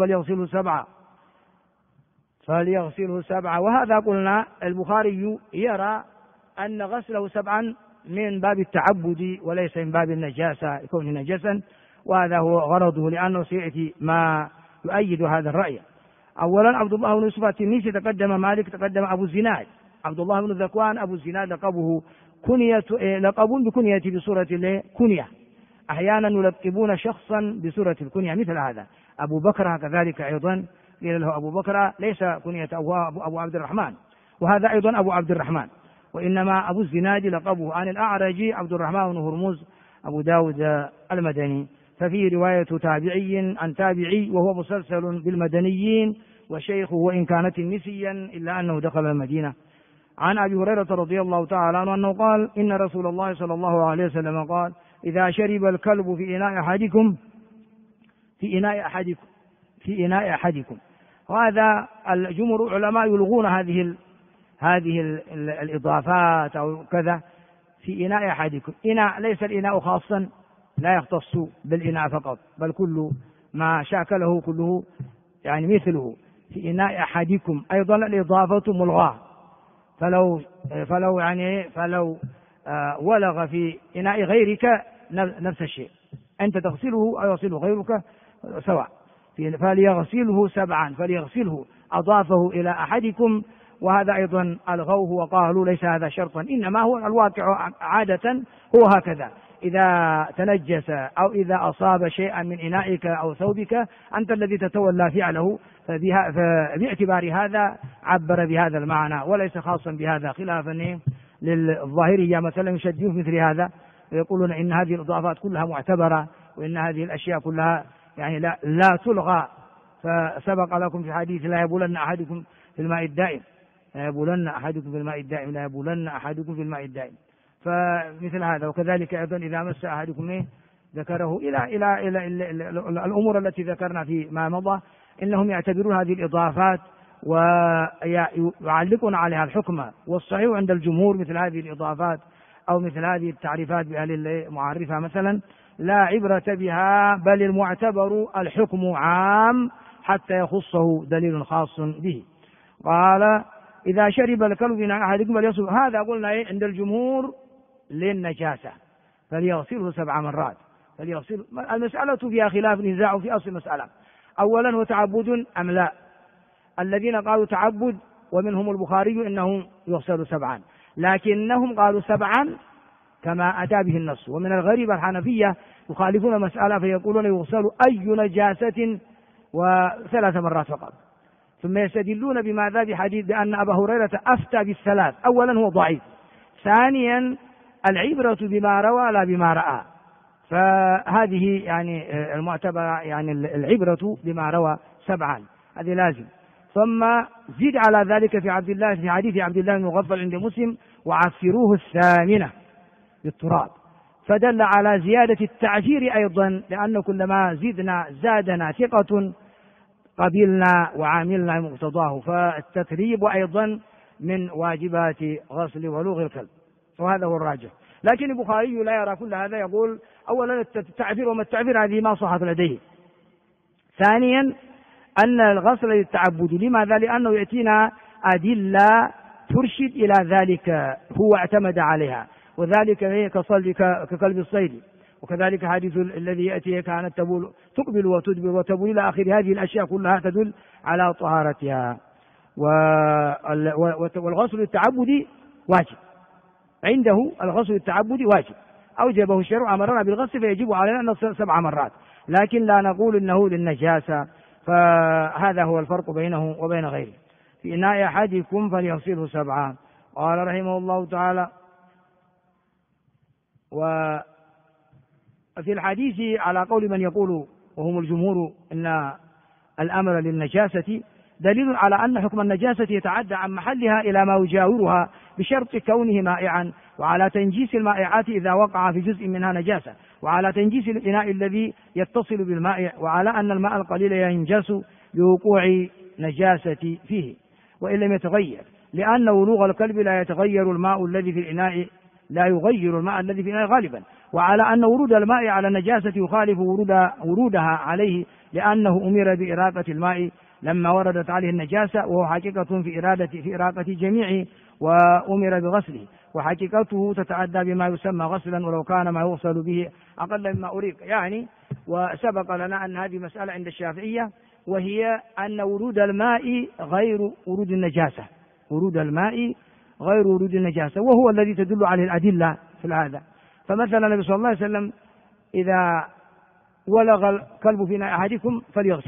فليغسله 7. وهذا قلنا البخاري يرى أن غسله 7 من باب التعبد وليس من باب النجاسة يكون نجسا، وهذا هو غرضه لأنه سيأتي ما يؤيد هذا الرأي. أولا عبد الله بن يوسف التنيسي تقدم مالك، تقدم أبو الزناد عبد الله بن ذكوان أبو الزناد لقبه لقب بكنية بصورة كنية، أحيانا يلقبون شخصا بصورة الكنية مثل هذا أبو بكر، كذلك أيضا قيل له أبو بكر ليس كنية أبو عبد الرحمن، وهذا أيضا أبو عبد الرحمن، وإنما أبو الزناد لقبه عن الأعرج عبد الرحمن بن هرمز أبو داود المدني. ففي رواية تابعي عن تابعي وهو مسلسل بالمدنيين، وشيخه وإن كانت نسيا إلا أنه دخل المدينة. عن أبي هريرة رضي الله تعالى عنه أنه قال إن رسول الله صلى الله عليه وسلم قال إذا شرب الكلب في إناء أحدكم وهذا الجمهور العلماء يلغون هذه الإضافات أو كذا في إناء أحدكم. إناء ليس الإناء خاصا لا يختص بالإناء فقط، بل كل ما شاكله كله يعني مثله في إناء أحدكم. أيضا الإضافة ملغاة، فلو ولغ في إناء غيرك نفس الشيء، أنت تغسله أو يغسله غيرك سواء. فليغسله 7، فليغسله أضافه إلى أحدكم، وهذا أيضا ألغوه وقالوا ليس هذا شرطا، إنما هو الواقع عادة هو هكذا، إذا تنجس أو إذا أصاب شيئا من إنائك أو ثوبك أنت الذي تتولى فعله، فباعتبار هذا عبر بهذا المعنى وليس خاصا بهذا، خلافا للظاهرية مثلا يشددون مثل هذا ويقولون إن هذه الإضافات كلها معتبرة وإن هذه الأشياء كلها يعني لا تلغى. فسبق لكم في حديث لا يبولن أحدكم في الماء الدائم، لا يبولن أحدكم في الماء الدائم، لا يبولن أحدكم في الماء الدائم. فمثل هذا. وكذلك أيضا إذا مس أحدكم ذكره إلى الأمور التي ذكرنا في ما مضى، إنهم يعتبرون هذه الإضافات ويعلقون عليها الحكم. والصحيح عند الجمهور مثل هذه الإضافات أو مثل هذه التعريفات بأهل المعرفة مثلا لا عبرة بها، بل المعتبر الحكم عام حتى يخصه دليل خاص به. قال إذا شرب الكلب من أحدكم فليصب، هذا قلنا عند الجمهور للنجاسة، فليغسله 7 مرات. المسألة فيها خلاف نزاع في أصل المسألة، أولا هو تعبد أم لا؟ الذين قالوا تعبد ومنهم البخاري إنه يغسل 7، لكنهم قالوا 7 كما أتى به النص. ومن الغريب الحنفية يخالفون المسألة فيقولون يغسل أي نجاسة 3 مرات فقط، ثم يستدلون بماذا؟ بحديث بأن أبا هريرة أفتى بال3. أولا هو ضعيف، ثانيا العبرة بما روى لا بما رأى، فهذه يعني المعتبرة يعني العبرة بما روى 7 هذه لازم. ثم زيد على ذلك في حديث عبد الله بن مغفل عند مسلم وعفروه 8 بالتراب، فدل على زيادة التعفير أيضا، لأن كلما زادنا ثقة قبلنا وعاملنا مقتضاه، فالتتريب أيضا من واجبات غسل ولوغ الكلب، وهذا هو الراجح. لكن البخاري لا يرى كل هذا، يقول أولا التعفير وما التعفير هذه ما صحت لديه، ثانيا أن الغسل للتعبد. لماذا؟ لأنه يأتينا أدلة ترشد إلى ذلك هو اعتمد عليها، وذلك هي كقلب الصيد، وكذلك حديث الذي يأتي كانت تقبل وتدبر وتبول إلى آخر هذه الأشياء كلها تدل على طهارتها. والغسل التعبدي واجب عنده، الغسل التعبدي واجب أوجبه الشرع، أمرنا بالغسل فيجب علينا أن نغسل 7 مرات، لكن لا نقول إنه للنجاسة. فهذا هو الفرق بينه وبين غيره. في إناء أحدكم فليغسله 7. قال رحمه الله تعالى: وفي الحديث على قول من يقول وهم الجمهور إن الأمر للنجاسة دليل على أن حكم النجاسة يتعدى عن محلها إلى ما يجاورها بشرط كونه مائعا، وعلى تنجيس المائعات إذا وقع في جزء منها نجاسة، وعلى تنجيس الإناء الذي يتصل بالمائع، وعلى أن الماء القليل ينجس بوقوع نجاسة فيه وإن لم يتغير، لأن ولوغ الكلب لا يتغير الماء الذي في الإناء، لا يغير الماء الذي في الإناء غالبا، وعلى أن ورود الماء على النجاسة يخالف ورودها عليه، لأنه أمر بإراقة الماء لما وردت عليه النجاسة، وهو حقيقة في إراقة جميعه، وأمر بغسله، وحقيقته تتعدى بما يسمى غسلا ولو كان ما يغسل به أقل مما أريق يعني. وسبق لنا أن هذه مسألة عند الشافعية، وهي أن ورود الماء غير ورود النجاسة، ورود الماء غير ورود النجاسة، وهو الذي تدل عليه الأدلة في هذا. فمثلا النبي صلى الله عليه وسلم إذا ولغ الكلب في إناء أحدكم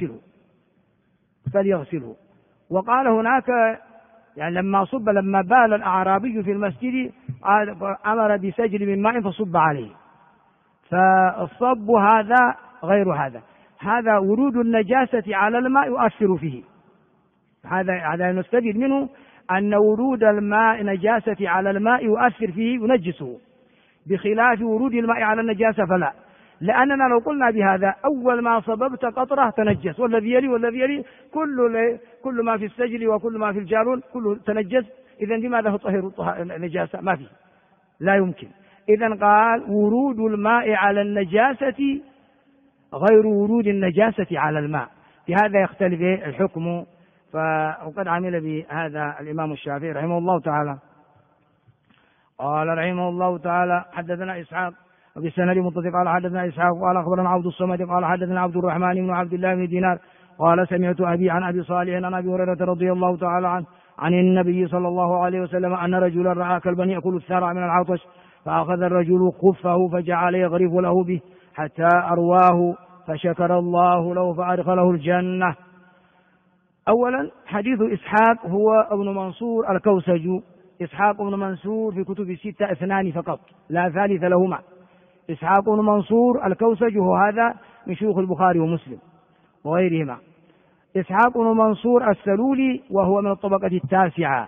فليغسله، وقال هناك يعني لما بال الأعرابي في المسجد أمر بسجل من ماء فصب عليه، فالصب هذا غير هذا ورود النجاسة على الماء يؤثر فيه، هذا نستفيد منه أن ورود الماء نجاسة على الماء يؤثر فيه ينجسه، بخلاف ورود الماء على النجاسة فلا. لأننا لو قلنا بهذا أول ما صببت قطرة تنجس، والذي يلي والذي يلي كل ما في السجل وكل ما في الجارون كله تنجس، إذن لماذا تطهر النجاسة؟ ما فيه، لا يمكن. إذن قال ورود الماء على النجاسة غير ورود النجاسة على الماء، بهذا يختلف الحكم. وقد عمل بهذا الإمام الشافعي رحمه الله تعالى. قال رحمه الله تعالى حدثنا إسحاق وبالسند متصل قال حدثنا إسحاق قال أخبرنا عبد الصمد قال حدثنا عبد الرحمن بن عبد الله بن دينار قال سمعت أبي عن أبي صالح عن أبي هريرة رضي الله تعالى عنه عن النبي صلى الله عليه وسلم أن رجلا رأى كلبا يأكل الثرى من العطش، فأخذ الرجل خفه فجعل يغرف له به حتى أرواه، فشكر الله له فأدخله الجنة. أولا حديث إسحاق هو ابن منصور الكوسج. إسحاق بن منصور في كتب الستة اثنان فقط لا ثالث لهما. إسحاق بن منصور الكوسج هو هذا من شيوخ البخاري ومسلم وغيرهما. إسحاق بن منصور السلولي وهو من الطبقة التاسعة،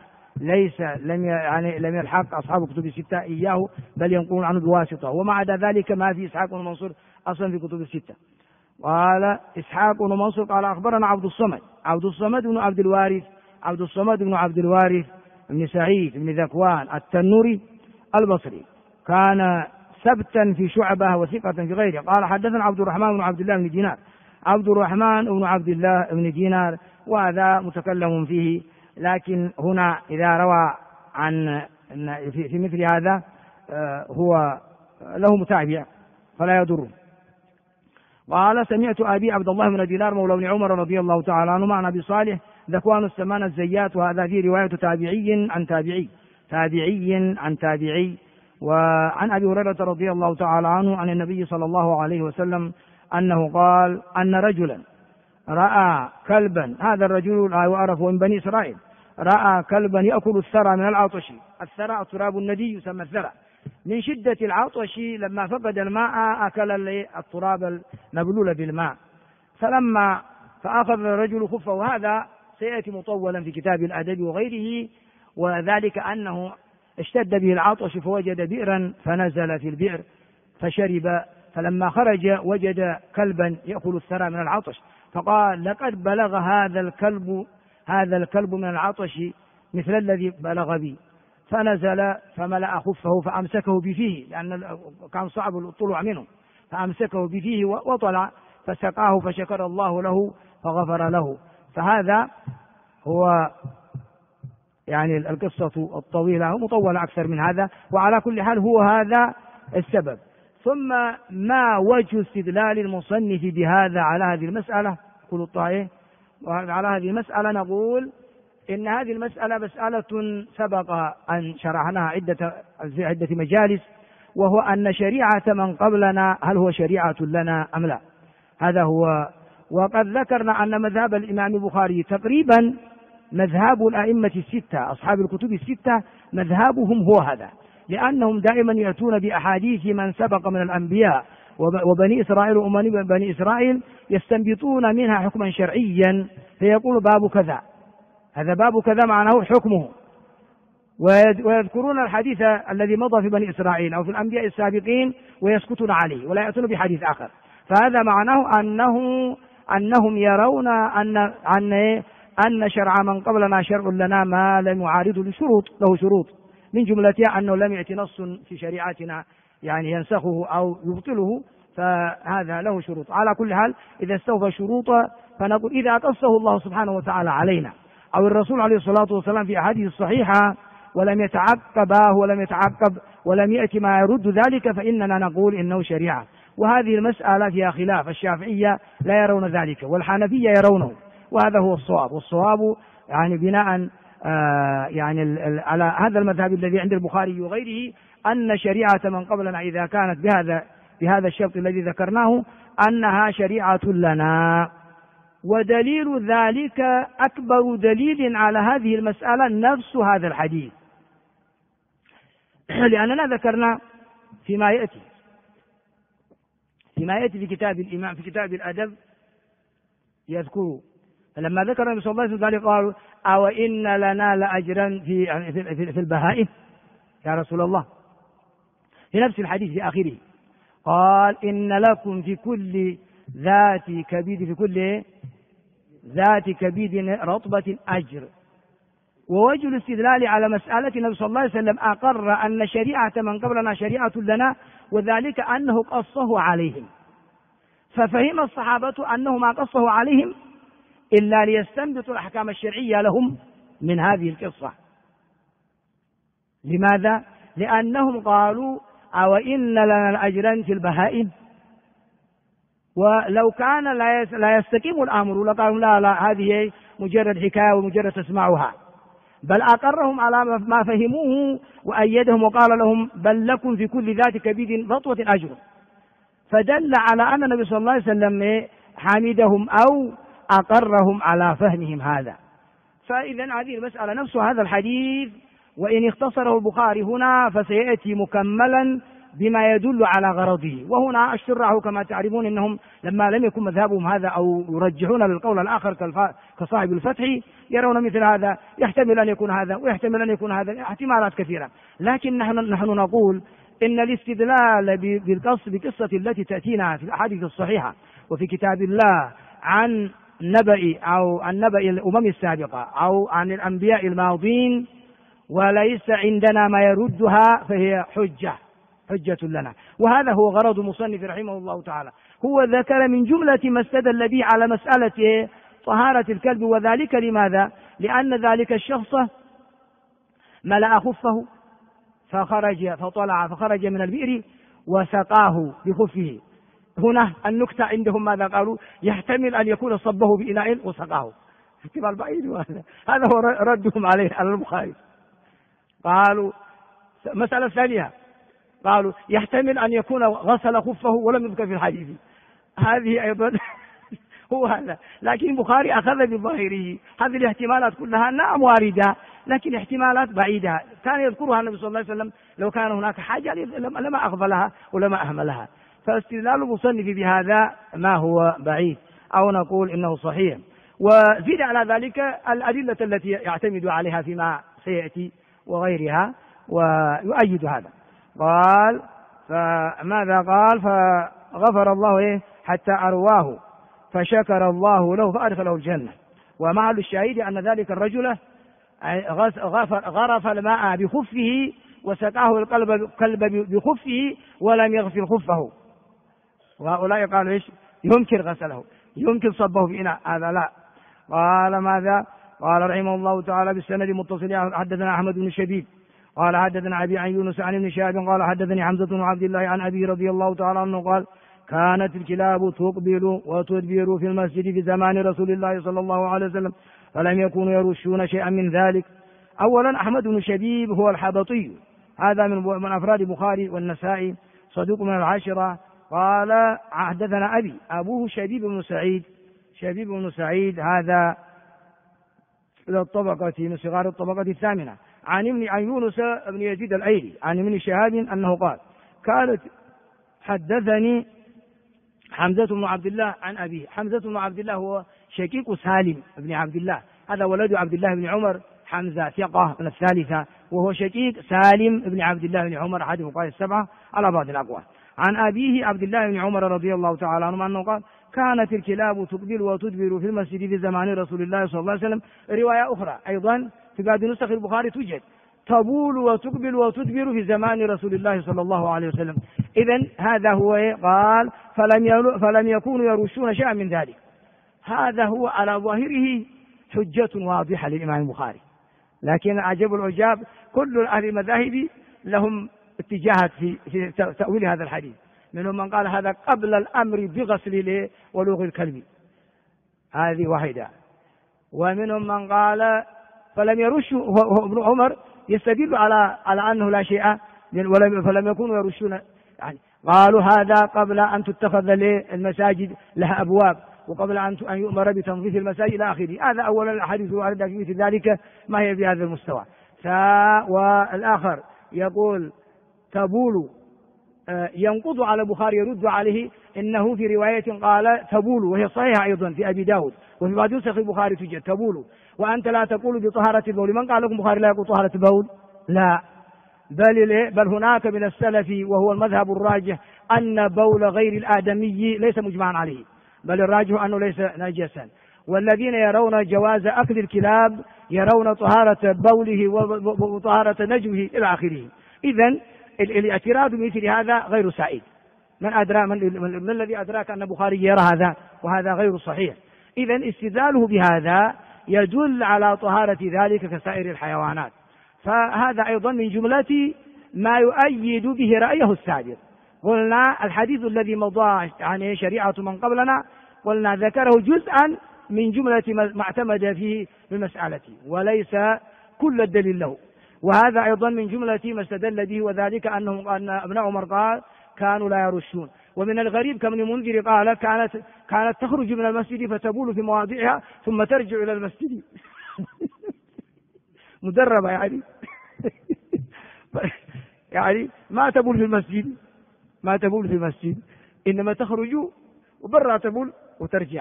لم يلحق أصحاب كتب الستة إياه، بل ينقلون عنه بواسطة، ومع ذلك ما في إسحاق بن منصور أصلا في كتب الستة. قال إسحاق بن منصور قال أخبرنا عبد الصمد بن عبد الوارث، عبد الصمد بن عبد الوارث بن سعيد بن ذكوان التنوري البصري، كان ثبتا في شعبة وثقة في غيره. قال حدثنا عبد الرحمن بن عبد الله بن دينار، عبد الرحمن بن عبد الله بن دينار، وهذا متكلم فيه، لكن هنا إذا روى عن في مثل هذا هو له متابع فلا يضره. قال سمعت أبي عبد الله بن دينار مولى بن عمر رضي الله تعالى عنه عن أبي صالح ذكوان السمان الزيات، وهذا في رواية تابعي عن تابعي. وعن أبي هريرة رضي الله تعالى عنه عن النبي صلى الله عليه وسلم أنه قال أن رجلا رأى كلبا، هذا الرجل لا يعرف من بني إسرائيل، رأى كلبا يأكل الثرى من العطش. الثرى التراب الندي يسمى الثرى، من شدة العطش لما فقد الماء أكل التراب المبلول بالماء، فأخذ الرجل خفه، وهذا سيأتي مطولا في كتاب الأدب وغيره، وذلك أنه اشتد به العطش فوجد بئرا فنزل في البئر فشرب، فلما خرج وجد كلبا يأكل الثرى من العطش، فقال لقد بلغ هذا الكلب من العطش مثل الذي بلغ بي، فنزل فملأ خفه فأمسكه بفيه، لأن كان صعب الطلوع منه، فأمسكه بفيه وطلع فسقاه فشكر الله له فغفر له. فهذا هو يعني القصة الطويلة مطولة أكثر من هذا، وعلى كل حال هو هذا السبب. ثم ما وجه استدلال المصنف بهذا على هذه المسألة؟ كل الطائف على هذه المسألة نقول إن هذه المسألة مسألة سبق أن شرحناها في عدة مجالس، وهو أن شريعة من قبلنا هل هو شريعة لنا أم لا؟ هذا هو. وقد ذكرنا أن مذهب الإمام البخاري تقريبا مذهب الأئمة الستة أصحاب الكتب الستة مذهبهم هو هذا، لأنهم دائما يأتون بأحاديث من سبق من الأنبياء وبني إسرائيل وأمم بني إسرائيل، يستنبطون منها حكما شرعيا، فيقول باب كذا، هذا باب كذا معناه حكمه، ويذكرون الحديث الذي مضى في بني إسرائيل أو في الأنبياء السابقين ويسكتون عليه ولا يأتون بحديث آخر، فهذا معناه أنهم يرون أن شرع من قبلنا شرع لنا ما لم يعارضه له شروط، من جملتها أنه لم يأتي نص في شريعتنا يعني ينسخه أو يبطله، فهذا له شروط. على كل حال إذا استوفى شروطه فنقول إذا قصه الله سبحانه وتعالى علينا أو الرسول عليه الصلاة والسلام في أحاديث الصحيحة ولم يتعقب ولم يأتي ما يرد ذلك، فإننا نقول إنه شريعة. وهذه المسألة فيها خلاف، الشافعية لا يرون ذلك والحنفية يرونه، وهذا هو الصواب. والصواب يعني بناء على هذا المذهب الذي عند البخاري وغيره أن شريعة من قبلنا إذا كانت بهذا الشرط الذي ذكرناه أنها شريعة لنا. ودليل ذلك أكبر دليل على هذه المسألة نفس هذا الحديث، لأننا ذكرنا فيما يأتي في كتاب الإمام في كتاب الأدب يذكر، فلما ذكر النبي صلى الله عليه وسلم قالوا أو إن لنا لأجرا في البهائم يا رسول الله، في نفس الحديث في آخره قال إن لكم في كل ذات كبيد رطبة أجر. ووجه الاستدلال على مسألة النبي صلى الله عليه وسلم أقر أن شريعة من قبلنا شريعة لنا، وذلك أنه قصه عليهم، ففهم الصحابة أنه ما قصه عليهم إلا ليستنبطوا الأحكام الشرعية لهم من هذه القصة. لماذا؟ لأنهم قالوا أو إن لنا الأجرا في البهائم، ولو كان لا يستقيم الأمر لقالوا لا هذه مجرد حكاية ومجرد تسمعها، بل أقرهم على ما فهموه وأيدهم وقال لهم بل لكم في كل ذات كبيد رطوة أجر، فدل على أن النبي صلى الله عليه وسلم حمدهم أو أقرهم على فهمهم هذا. فإذا هذه المسألة نفس هذا الحديث وإن اختصره البخاري هنا فسيأتي مكملا بما يدل على غرضه. وهنا الشراح كما تعرفون إنهم لما لم يكن مذهبهم هذا أو يرجحون للقول الآخر كصاحب الفتح يرون مثل هذا، يحتمل أن يكون هذا ويحتمل أن يكون هذا، احتمالات كثيرة. لكن نحن نقول إن الاستدلال بقصة التي تأتينا في الأحاديث الصحيحة وفي كتاب الله عن نبأ الأمم السابقة أو عن الأنبياء الماضين وليس عندنا ما يردها فهي حجة لنا. وهذا هو غرض المصنف رحمه الله تعالى. هو ذكر من جملة ما استدل به على مسألة طهارة الكلب، وذلك لماذا؟ لأن ذلك الشخص ملأ خفه فخرج من البئر وسقاه بخفه. هنا النكتة عندهم ماذا قالوا؟ يحتمل أن يكون صبه بإناء وسقاه، احتمال بعيد. هذا هو ردهم عليه على البخاري. قالوا مسألة ثانية، قالوا يحتمل أن يكون غسل خفه ولم يذكر في الحديث، هذه أيضا هو هذا. لكن البخاري أخذ بظاهره. هذه الاحتمالات كلها نعم واردة، لكن احتمالات بعيدة كان يذكرها النبي صلى الله عليه وسلم. لو كان هناك حاجة لما أغفلها ولما أهملها. فاستدلال المصنف بهذا ما هو بعيد، أو نقول إنه صحيح. وزيد على ذلك الأدلة التي يعتمد عليها فيما سيأتي وغيرها ويؤيد هذا. قال فماذا قال؟ فغفر الله حتى أرواه فشكر الله له فأدخله الجنة. ومعل الشهيد أن ذلك الرجل غرف الماء بخفه وسقاه الكلب بخفه ولم يغسل خفه. وهؤلاء قالوا إيش؟ يمكن غسله، يمكن صبه في إناء، هذا لا. قال ماذا؟ قال رحمه الله تعالى بالسند متصل حدثنا أحمد بن شبيب قال حدثنا أبي عن يونس عن ابن شهاب قال حدثني حمزة بن عبد الله عن أبي رضي الله تعالى عنه قال كانت الكلاب تقبل وتدبر في المسجد في زمان رسول الله صلى الله عليه وسلم فلم يكونوا يرشون شيئا من ذلك. أولا أحمد بن شبيب هو الحبطي، هذا من أفراد البخاري والنسائي، صدوق من العاشرة. قال حدثنا أبوه شبيب بن سعيد هذا من صغار الطبقة الثامنة، عن يونس بن يزيد الأيلي عن ابن شهاب أنه قال كانت حدثني حمزة بن عبد الله عن أبيه. حمزة بن عبد الله هو شقيق سالم بن عبد الله، هذا ولد عبد الله بن عمر، حمزة ثقة من الثالثة، وهو شقيق سالم بن عبد الله بن عمر أحد فقهاء السبعة على بعض الأقوال. عن أبيه عبد الله بن عمر رضي الله تعالى عنه أنه قال كانت الكلاب تقبل وتدبر في المسجد في زمان رسول الله صلى الله عليه وسلم. رواية أخرى أيضا في بعض نسخ البخاري توجد تبول وتقبل وتدبر في زمان رسول الله صلى الله عليه وسلم. إذن هذا هو قال فلم يكونوا يرشون شيئا من ذلك. هذا هو على ظاهره حجة واضحة للإمام البخاري، لكن عجب العجاب كل أهل المذاهب لهم اتجاهات في تأويل هذا الحديث. منهم من قال هذا قبل الأمر بغسل ولوغ الكلب، هذه واحدة. ومنهم من قال فلم يرشوا، ابن عمر يستدل على أنه لا شيء فلم يكونوا يرشون، يعني قالوا هذا قبل أن تتخذ المساجد لها أبواب وقبل أن يؤمر بتنظيف المساجد إلى آخره. هذا أولا الأحاديث الواردة في مثل ذلك ما هي بهذا المستوى. والآخر يقول تبول، ينقض على البخاري يرد عليه إنه في رواية قال تبول وهي صحيحة أيضا في أبي داود، وفي بعض نسخ البخاري توجد تبول وأنت لا تقول بطهارة البول. من قال لكم البخاري لا يقول طهارة البول؟ لا، بل هناك من السلف وهو المذهب الراجح أن بول غير الآدمي ليس مجمعا عليه، بل الراجح أنه ليس نجسا. والذين يرون جواز أكل الكلاب يرون طهارة بوله وطهارة نجوه إلى آخره. إذن الاعتراض بمثل هذا غير سائد. من الذي أدراك أن البخاري يرى هذا؟ وهذا غير صحيح. إذن استدلاله بهذا يدل على طهارة ذلك كسائر الحيوانات، فهذا أيضا من جملة ما يؤيد به رأيه السابق. قلنا الحديث الذي مضى عن شريعة من قبلنا قلنا ذكره جزءا من جملة ما اعتمد فيه بالمسألة وليس كل الدليل له، وهذا أيضا من جملة ما استدل به، وذلك أن ابن عمر قال كانوا لا يرشون. ومن الغريب كابن المنذر قال كانت تخرج من المسجد فتبول في مواضعها ثم ترجع إلى المسجد مدربة يعني ما تبول في المسجد إنما تخرج وبرا تبول وترجع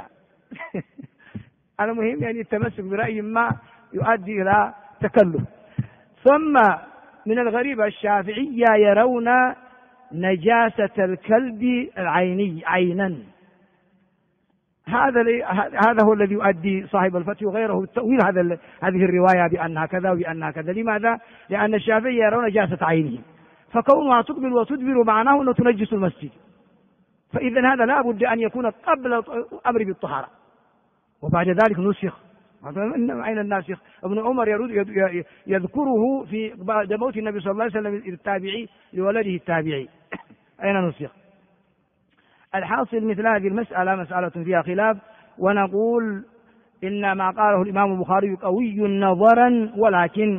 المهم يعني التمسك برأي ما يؤدي إلى تكلف. ثم من الغريب الشافعية يرون نجاسة الكلب العيني عينا. هذا هو الذي يؤدي صاحب الفتح وغيره التأويل هذه الرواية بأنها كذا وبأنها كذا. لماذا؟ لأن الشافعية يرون نجاسة عينه، فكونها تقبل وتدبر معناه أنه تنجس المسجد، فإذا هذا لا بد أن يكون قبل الأمر بالطهارة، وبعد ذلك نسخ. أين الناسخ؟ ابن عمر يذكره في بعد موت النبي صلى الله عليه وسلم التابعي لولده التابعي. أين نسخ؟ الحاصل مثل هذه المسألة مسألة فيها خلاف، ونقول إن ما قاله الإمام البخاري قوي نظرا، ولكن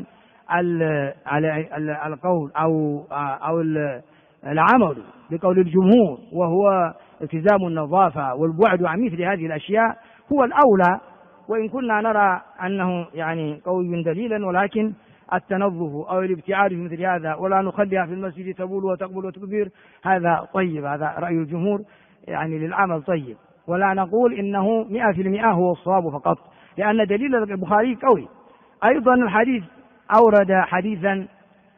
القول أو العمل بقول الجمهور وهو التزام النظافة والبعد عن مثل هذه الأشياء هو الأولى، وإن كنا نرى أنه يعني قوي دليلا، ولكن التنظف أو الابتعاد في مثل هذا ولا نخليها في المسجد تبول وتقبل وتكبر هذا طيب، هذا رأي الجمهور يعني للعمل طيب، ولا نقول إنه 100% هو الصواب فقط، لأن دليل البخاري قوي. أيضا الحديث أورد حديثا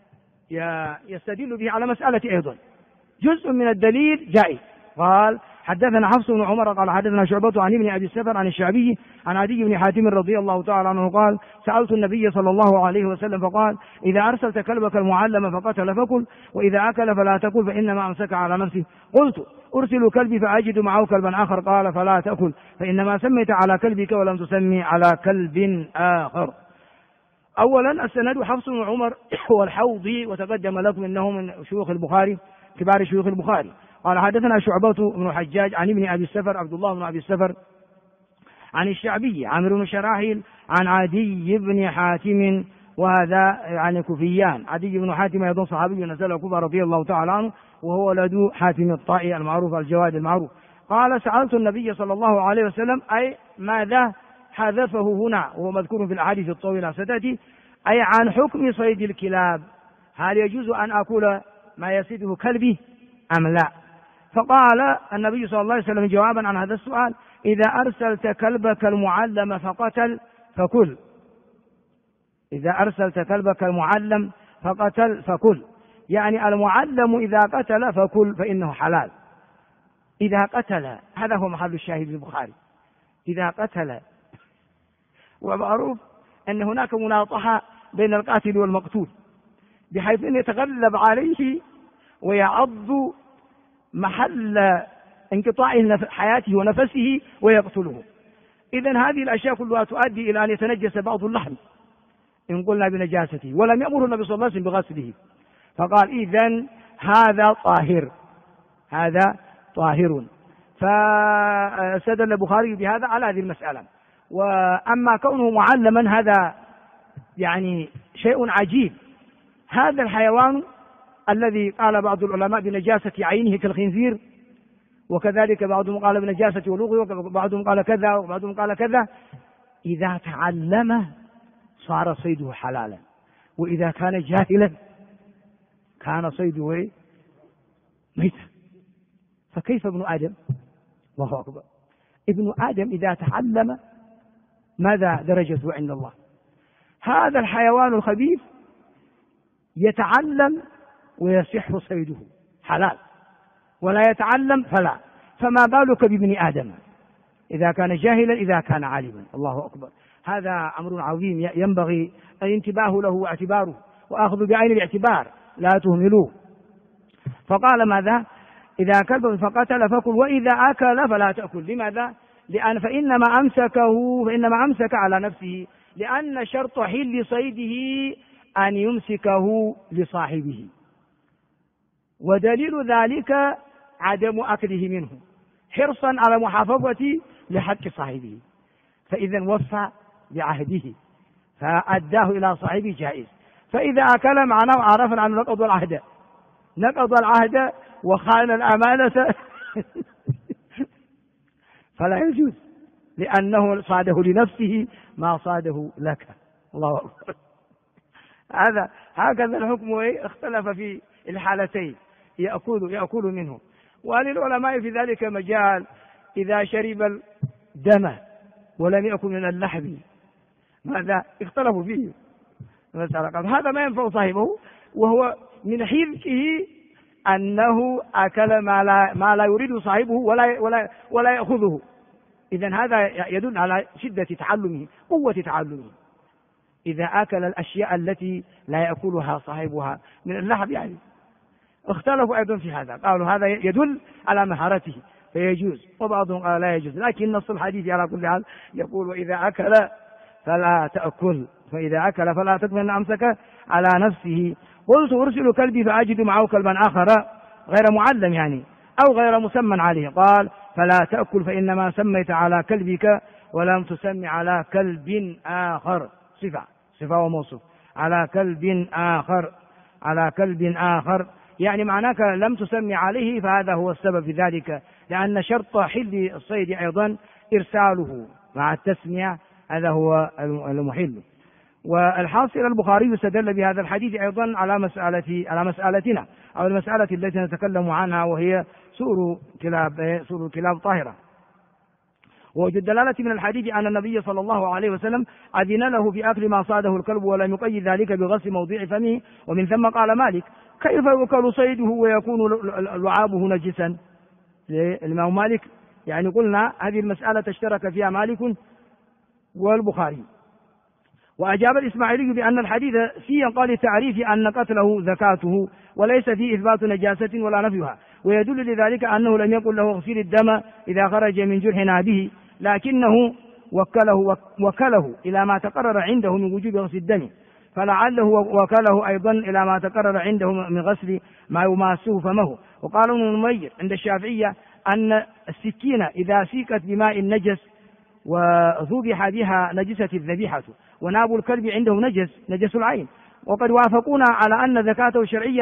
يستدل به على مسألة أيضا جزء من الدليل جائز. قال حدثنا حفص بن عمر قال حدثنا شعبة عن ابن أبي السفر عن الشعبي عن عدي بن حاتم رضي الله تعالى عنه قال سألت النبي صلى الله عليه وسلم فقال إذا أرسلت كلبك المعلم فقتل فكل، وإذا أكل فلا تكل فإنما أمسك على نفسه. قلت أرسل كلبي فأجد معه كلبا آخر، قال فلا تأكل فإنما سميت على كلبك ولم تسمي على كلب آخر. أولا السند حفص بن عمر هو الحوضي، وتقدم لكم أنه من شيوخ البخاري كبار شيوخ البخاري. قال حدثنا شعبة بن الحجاج عن ابن أبي السفر عبد الله بن أبي السفر عن الشعبي عامر بن شراحيل عن عدي بن حاتم، وهذا يعني كوفيان. عدي بن حاتم أيضا صحابي نزل الكوفة رضي الله تعالى عنه، وهو ولد حاتم الطائي المعروف الجواد المعروف. قال سألت النبي صلى الله عليه وسلم أي ماذا حذفه هنا، وهو مذكور في الأحاديث الطويلة ستأتي، أي عن حكم صيد الكلاب، هل يجوز أن أكل ما يصيده كلبي أم لا؟ فقال النبي صلى الله عليه وسلم جوابا عن هذا السؤال إذا أرسلت كلبك المعلم فقتل فكل، إذا أرسلت كلبك المعلم فقتل فكل، يعني المعلم إذا قتل فكل فإنه حلال. إذا قتل، هذا هو محل الشاهد البخاري، إذا قتل. ومعروف أن هناك مناطحة بين القاتل والمقتول بحيث أن يتغلب عليه ويعض محل انقطاع حياته ونفسه ويقتله. إذن هذه الأشياء كلها تؤدي إلى أن يتنجس بعض اللحم إن قلنا بنجاسته، ولم يأمر النبي صلى الله عليه وسلم بغسله، فقال إذن هذا طاهر، هذا طاهر. فاستدل البخاري بهذا على هذه المسألة. وأما كونه معلما هذا يعني شيء عجيب. هذا الحيوان الذي قال بعض العلماء بنجاسة عينه كالخنزير، وكذلك بعضهم قال بنجاسة ولوغه، وبعضهم قال كذا وبعضهم قال كذا، إذا تعلم صار صيده حلالا، وإذا كان جاهلا كان صيده ميتا. فكيف ابن آدم؟ الله أكبر، ابن آدم إذا تعلم ماذا درجته عند الله؟ هذا الحيوان الخبيث يتعلم ويصح صيده حلال، ولا يتعلم فلا، فما بالك بابن آدم إذا كان جاهلا إذا كان عالما. الله أكبر. هذا أمر عظيم ينبغي الانتباه له واعتباره وأخذ بعين الاعتبار، لا تهملوه. فقال ماذا؟ إذا كلب فقتل فكل، وإذا أكل فلا تأكل. لماذا؟ فإنما أمسك على نفسه، لأن شرط حل صيده أن يمسكه لصاحبه، ودليل ذلك عدم أكله منه حرصا على محافظة لحق صاحبه، فإذا وفى بعهده فأداه إلى صاحبه جائز. فإذا أكل معناه عرفنا أنه نقض العهد وخان الأمانة فلا يجوز، لأنه صاده لنفسه ما صاده لك. الله أكبر. هكذا الحكم اختلف في الحالتين، يأكل منه. وللعلماء في ذلك مجال، إذا شرب الدم ولم يأكل من اللحم ماذا؟ اختلفوا فيه. هذا ما ينفع صاحبه، وهو من حذقه أنه أكل ما لا يريد صاحبه ولا يأخذه. إذن هذا يدل على شدة تعلمه، قوة تعلمه. إذا أكل الأشياء التي لا يأكلها صاحبها من اللحم يعني. اختلفوا أيضا في هذا، قالوا هذا يدل على مهارته فيجوز، وبعضهم قال لا يجوز. لكن نص الحديث على كل حال يقول وإذا أكل فلا تأكل، فإذا أكل فلا تأكل أن أمسك على نفسه. قلت أرسل كلبي فأجد معه كلبا آخر غير معلم يعني أو غير مسمى عليه. قال فلا تأكل فإنما سميت على كلبك ولم تسمي على كلب آخر. صفة وموصوف. على كلب آخر يعني معناك لم تسمي عليه، فهذا هو السبب في ذلك، لأن شرط حل الصيد أيضا إرساله مع التسمية، هذا هو المحل. والحاصل البخاري استدل بهذا الحديث أيضا على مسألتنا أو المسألة التي نتكلم عنها، وهي سور الكلاب طاهرة. ووجد دلالة من الحديث أن النبي صلى الله عليه وسلم أذن له في أكل ما صاده الكلب ولم يقيد ذلك بغسل موضع فمه. ومن ثم قال مالك كيف يؤكل صيده ويكون لعابه نجسا؟ الإمام مالك يعني قلنا هذه المسألة اشترك فيها مالك والبخاري. وأجاب الإسماعيلي بأن الحديث فيه قال لتعريف أن قتله زكاته وليس فيه إثبات نجاسة ولا نفيها، ويدل لذلك أنه لم يقل له اغسل الدم إذا خرج من جرح به، لكنه وكله إلى ما تقرر عنده من وجوب غسل الدم، فلعله وكله أيضا إلى ما تقرر عنده من غسل ما يماسه فمه. وقال ابن نمير عند الشافعية أن السكين إذا سيكت بماء النجس وذبح بها نجست الذبيحة، وناب الكلب عنده نجس العين. وقد وافقونا على أن زكاته الشرعية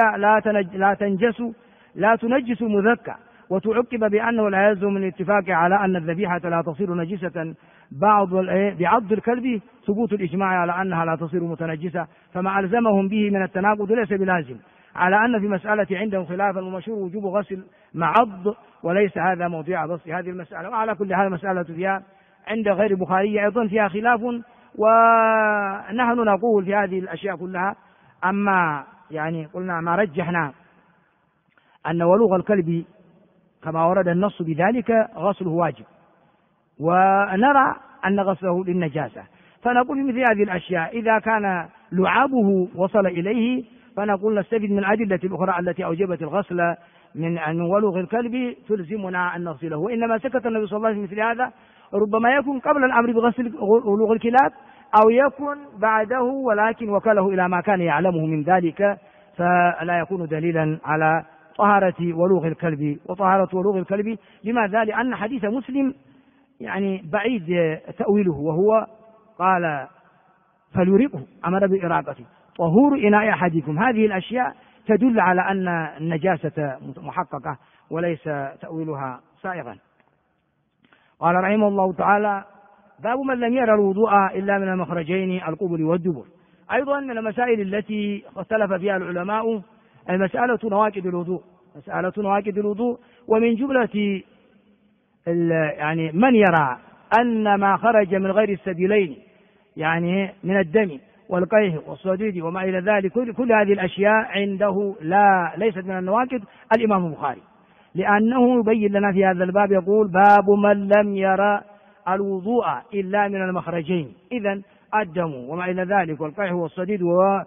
لا تنجس المذكى، وتعقب بأنه لا يلزم من الاتفاق على أن الذبيحة لا تصير نجسة بعض الكلب ثبوت الإجماع على أنها لا تصير متنجسة، فما ألزمهم به من التناقض ليس بلازم، على أن في مسألة عندهم خلافا ومشهور وجوب غسل معض، وليس هذا موضوع بسط هذه المسألة. وعلى كل حال مسألة فيها عند غير البخاري أيضا فيها خلاف، ونحن نقول في هذه الأشياء كلها أما يعني قلنا ما رجحنا أن ولوغ الكلب كما ورد النص بذلك غسله واجب، ونرى أن غسله للنجاسة، فنقول مثل هذه الأشياء إذا كان لعابه وصل إليه فنقول نستفيد من الأدلة الأخرى التي أوجبت الغسل من أن ولوغ الكلب تلزمنا أن نغسله. وإنما سكت النبي صلى الله عليه وسلم مثل هذا ربما يكون قبل الأمر بغسل ولوغ الكلاب أو يكون بعده، ولكن وكله إلى ما كان يعلمه من ذلك، فلا يكون دليلا على طهارة ولوغ الكلب. وطهارة ولوغ الكلب لماذا؟ لأن حديث مسلم يعني بعيد تأويله، وهو قال فليرقه، أمر بإراقته، طهور إناء أحدكم. هذه الأشياء تدل على أن النجاسة محققة وليس تأويلها سائغا. قال رحمه الله تعالى باب من لم يرى الوضوء إلا من المخرجين القبل والدبر. أيضا من المسائل التي اختلف فيها العلماء مسألة نواقض الوضوء، ومن جملة يعني من يرى أن ما خرج من غير السبيلين يعني من الدم والقيح والصديد وما إلى ذلك كل هذه الأشياء عنده ليست من النواقض الإمام البخاري، لأنه يبين لنا في هذا الباب يقول باب من لم يرى الوضوء إلا من المخرجين، إذن الدم وما إلى ذلك والقيح والصديد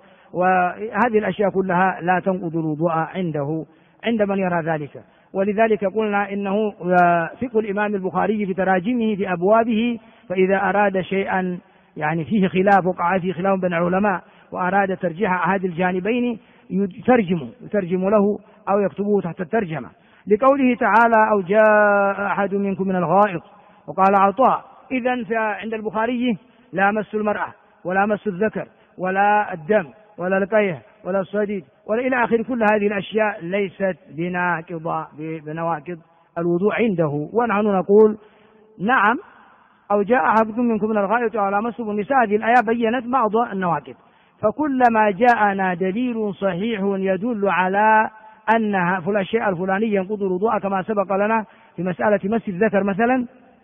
وهذه الأشياء كلها لا تنقض الوضوء عنده عند من يرى ذلك. ولذلك قلنا إنه فقه الإمام البخاري في تراجمه في أبوابه، فإذا أراد شيئا يعني فيه خلاف، وقع فيه خلاف بين العلماء وأراد ترجيح أحد الجانبين يترجم له أو يكتبه تحت الترجمة، لقوله تعالى أو جاء أحد منكم من الغائط، وقال عطاء إذن عند البخاري لا مس المرأة ولا مس الذكر ولا الدم ولا القيح ولا الصديد ولا إلى آخر، كل هذه الأشياء ليست بنواقض الوضوء عنده. ونحن نقول نعم أو جاء أحد منكم من الغائط أو لامستم النساء، هذه الآية بينت بعض النواقض، فكلما جاءنا دليل صحيح يدل على أن الشيء الفلاني ينقض الوضوء كما سبق لنا في مسألة مس الذكر مثلا،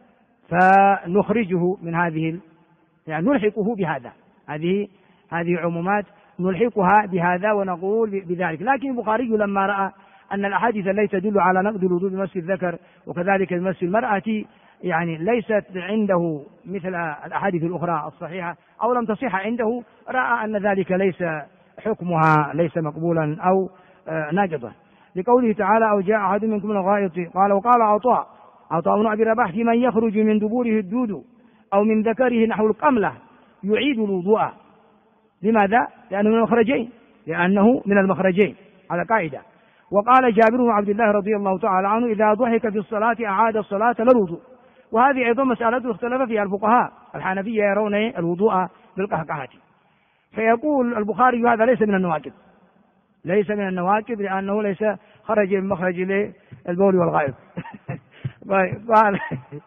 فنخرجه من هذه يعني نلحقه بهذا، هذه عمومات نلحقها بهذا ونقول بذلك. لكن البخاري لما رأى أن الأحاديث التي تدل على نقض الوضوء بمس الذكر وكذلك بمس المرأة يعني ليست عنده مثل الأحاديث الأخرى الصحيحة أو لم تصح عنده، رأى أن ذلك ليس حكمها ليس مقبولا أو ناقضا، لقوله تعالى أو جاء أحد منكم من الغائط. قال وقال عطاء بن أبي رباح في من يخرج من دبوره الدود أو من ذكره نحو القملة يعيد الوضوء. لماذا؟ لأنه من المخرجين على قاعدة. وقال جابر بن عبد الله رضي الله تعالى عنه إذا ضحك في الصلاة أعاد الصلاة للوضوء. وهذه أيضا مسألة اختلف فيها الفقهاء، الحنفية يرون الوضوء بالقهقهة، فيقول البخاري هذا ليس من النواقض لأنه ليس خرج من مخرج البول والغائط. قال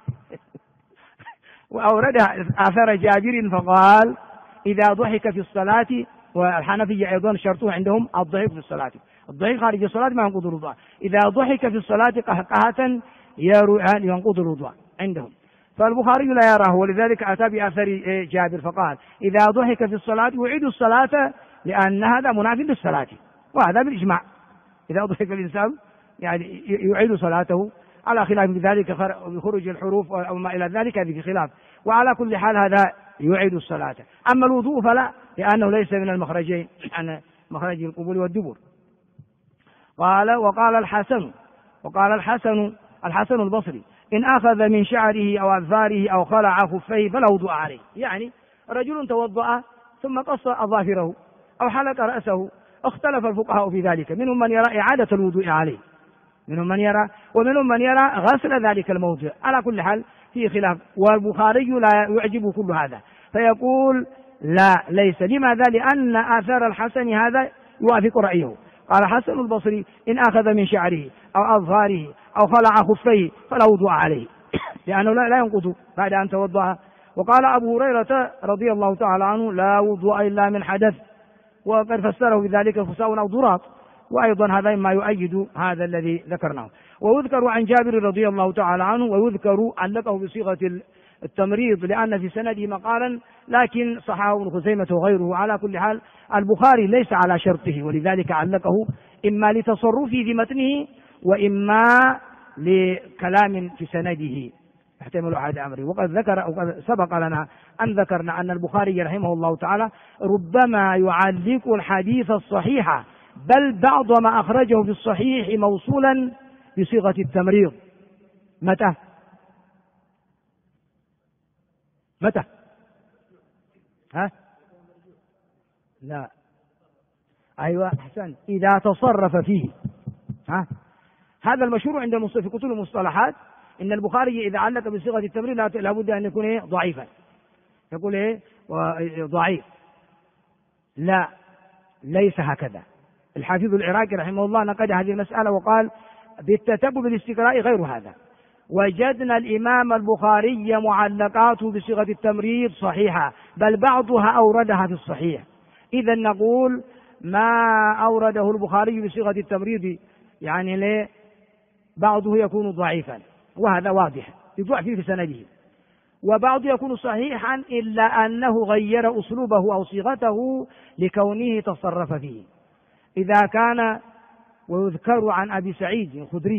وأورد آثار جابر فقال إذا ضحك في الصلاة، والحنفية أيضا شرطه عندهم الضحك في الصلاة، الضحك خارج الصلاة ما ينقض الوضوء، إذا ضحك في الصلاة قهقهة ينقض الوضوء عندهم، فالبخاري لا يراه، ولذلك أتى بأثر جابر فقال إذا ضحك في الصلاة يعيد الصلاة لأن هذا منافي للصلاة، وهذا بالإجماع، إذا ضحك الإنسان يعني يعيد صلاته، على خلاف ذلك بخروج الحروف أو ما إلى ذلك هذه في خلاف، وعلى كل حال هذا يعيد الصلاة. أما الوضوء فلا، لأنه ليس من المخرجين عن مخرج القبول والدبر. وقال الحسن البصري إن أخذ من شعره أو أظفاره أو خلع خفيه فلا وضوء عليه، يعني رجل توضأ ثم قص أظافره أو حلق رأسه، اختلف الفقهاء في ذلك، منهم من يرى إعادة الوضوء عليه، ومنهم من يرى غسل ذلك الموضع، على كل حال فيه خلاف، والبخاري لا يعجب كل هذا، فيقول لا ليس. لماذا؟ لأن آثار الحسن هذا يوافق رأيه. قال حسن البصري إن أخذ من شعره أو أظفاره أو خلع خفيه فلا وضوء عليه، لأنه لا ينقض بعد أن توضأ. وقال أبو هريرة رضي الله تعالى عنه لا وضوء إلا من حدث، وقد فسره بذلك فساء أو ضراط، وأيضا هذا ما يؤيد هذا الذي ذكرناه. ويذكر عن جابر رضي الله تعالى عنه، ويذكر علقه بصيغة التمريض لأن في سنده مقالا، لكن صححه ابن خزيمة وغيره. على كل حال البخاري ليس على شرطه، ولذلك علقه إما لتصرفه في متنه وإما لكلام في سنده يحتمل أحد أمره. وقد سبق لنا أن ذكرنا أن البخاري رحمه الله تعالى ربما يعلق الحديث الصحيح، بل بعض ما أخرجه في الصحيح موصولا بصيغة التمريض. متى؟ لا، أيوة أحسن، إذا تصرف فيه. هذا المشهور عند في كتب المصطلحات، إن البخاري إذا علق بصيغة التمريض لابد أن يكون ضعيفا، يقول ضعيف. لا، ليس هكذا. الحافظ العراقي رحمه الله نقد هذه المسألة وقال بالتتبع بالاستقراء غير هذا، وجدنا الإمام البخاري معلقاته بصيغة التمريض صحيحة، بل بعضها أوردها في الصحيح. إذا نقول ما أورده البخاري بصيغة التمريض يعني بعضه يكون ضعيفا، وهذا واضح يضعف في سنده، وبعض يكون صحيحا إلا أنه غير أسلوبه أو صيغته لكونه تصرف فيه. إذا كان، ويذكر عن أبي سعيد الخدري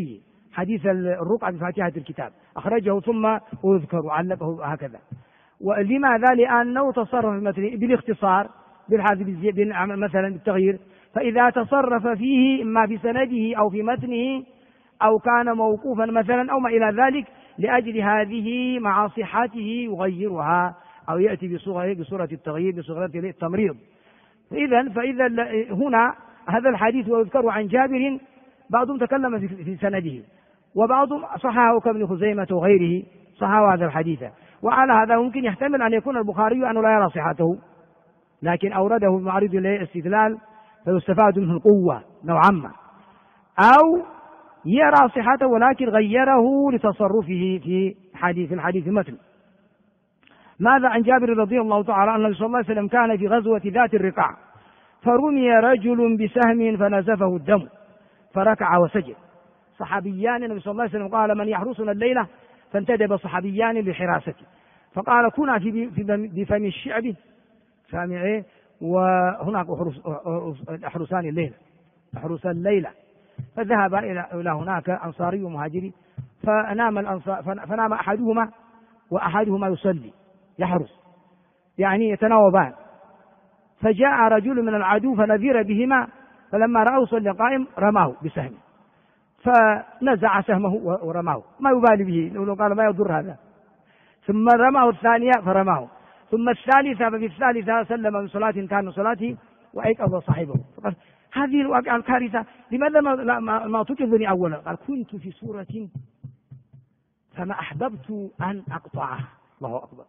حديث الرقعة بفاتحة الكتاب أخرجه ثم أذكر وعلقه هكذا. ولماذا؟ لأنه تصرف المتن بالاختصار بالحذف مثلا بالتغيير، فإذا تصرف فيه إما في سنده أو في متنه أو كان موقوفا مثلا أو ما إلى ذلك لأجل هذه مع صحته يغيرها أو يأتي بصورة التغيير بصورة التمريض. فإذا هنا هذا الحديث ويذكر عن جابر بعضهم تكلم في سنده وبعضهم صححه كابن خزيمة وغيره صححوا هذا الحديث. وعلى هذا ممكن يحتمل أن يكون البخاري أنه لا يرى صحته لكن أورده بمعرض الاستدلال فيستفاد منه القوة نوعا ما، أو يرى صحته ولكن غيره لتصرفه في الحديث المتن. ماذا عن جابر رضي الله تعالى عنه؟ النبي صلى الله عليه وسلم كان في غزوة ذات الرقاع فرمي رجل بسهم فنزفه الدم فركع وسجد. صحابيان النبي صلى الله عليه وسلم قال من يحرسنا الليلة؟ فانتدب صحابيان لحراسته فقال كنا بفم الشعب فهم ايه، وهناك أحرسان الليلة أحرسان الليلة. فذهب إلى هناك أنصاري ومهاجري فنام أحدهما وأحدهما يصلي يحرس يعني يتناوبان، فجاء رجل من العدو فنذير بهما فلما رأوا صلى قائم رماه بسهم فنزع سهمه ورماه ما يبالي به لأنه قال ما يضر هذا، ثم رماه الثانية فرماه، ثم الثالثة ففي الثالثة سلم من صلاة كان من صلاته وأيقظ صاحبه فقال هذه الواقعة الكارثة لماذا ما تكذني أولا؟ قال كنت في سورة فما أحببت أن أقطعها. الله أكبر.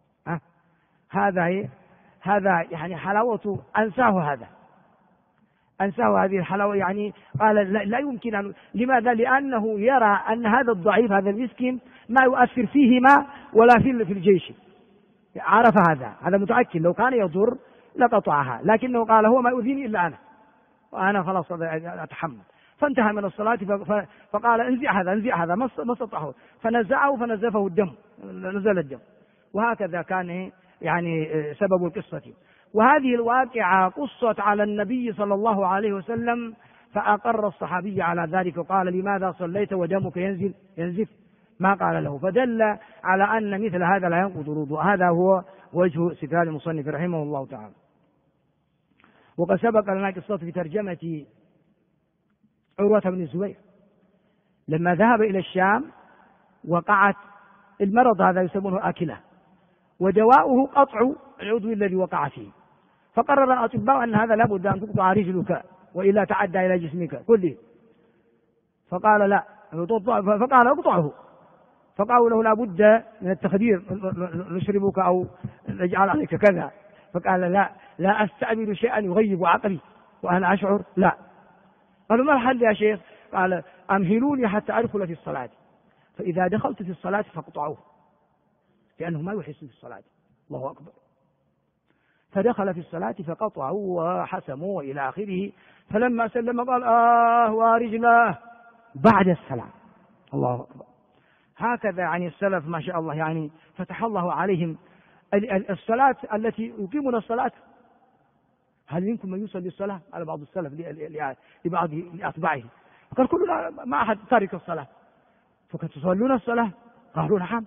هذا يعني حلاوة أنساه هذه الحلاوة يعني قال لا يمكن أن. لماذا؟ لأنه يرى أن هذا الضعيف هذا المسكين ما يؤثر فيهما ولا في الجيش، عرف هذا متأكد لو كان يضر لقطعها، لكنه قال هو ما يؤذيني إلا أنا وأنا خلاص أتحمل. فانتهى من الصلاة فقال انزع هذا ما استطاعه فنزعه فنزفه الدم نزل الدم. وهكذا كان يعني سبب القصة. وهذه الواقعة قصت على النبي صلى الله عليه وسلم فأقر الصحابي على ذلك وقال لماذا صليت ودمك ينزف ما قال له، فدل على أن مثل هذا لا ينقض الوضوء. هذا هو وجه استدلال المصنف رحمه الله تعالى. وقد سبق لنا قصة في ترجمة عروة بن الزبير لما ذهب إلى الشام وقعت المرض هذا يسمونه آكلة ودواؤه قطع العضو الذي وقع فيه، فقرر الأطباء أن هذا لابد أن تقطع رجلك وإلا تعدى إلى جسمك كله، فقال لا، فقال اقطعه، فقالوا له لابد من التخدير نشربك أو نجعل عليك كذا، فقال لا أستعمل شيئا يغيب عقلي وأنا أشعر لا. قالوا ما الحل يا شيخ؟ قال أمهلوني حتى أدخل في الصلاة، فإذا دخلت في الصلاة فاقطعوه لأنه ما يحس في الصلاة. الله أكبر. فدخل في الصلاة فقطعوا وحسموا وإلى آخره، فلما سلم قال ورجلاه بعد السلام. الله أكبر. هكذا يعني السلف ما شاء الله يعني فتح الله عليهم. الصلاة التي يقيمون الصلاة، هل منكم من يصلي الصلاة؟ على بعض السلف لبعض لأتباعه قال كلنا ما أحد تارك الصلاة، فكنت تصلون الصلاة؟ قالوا نعم.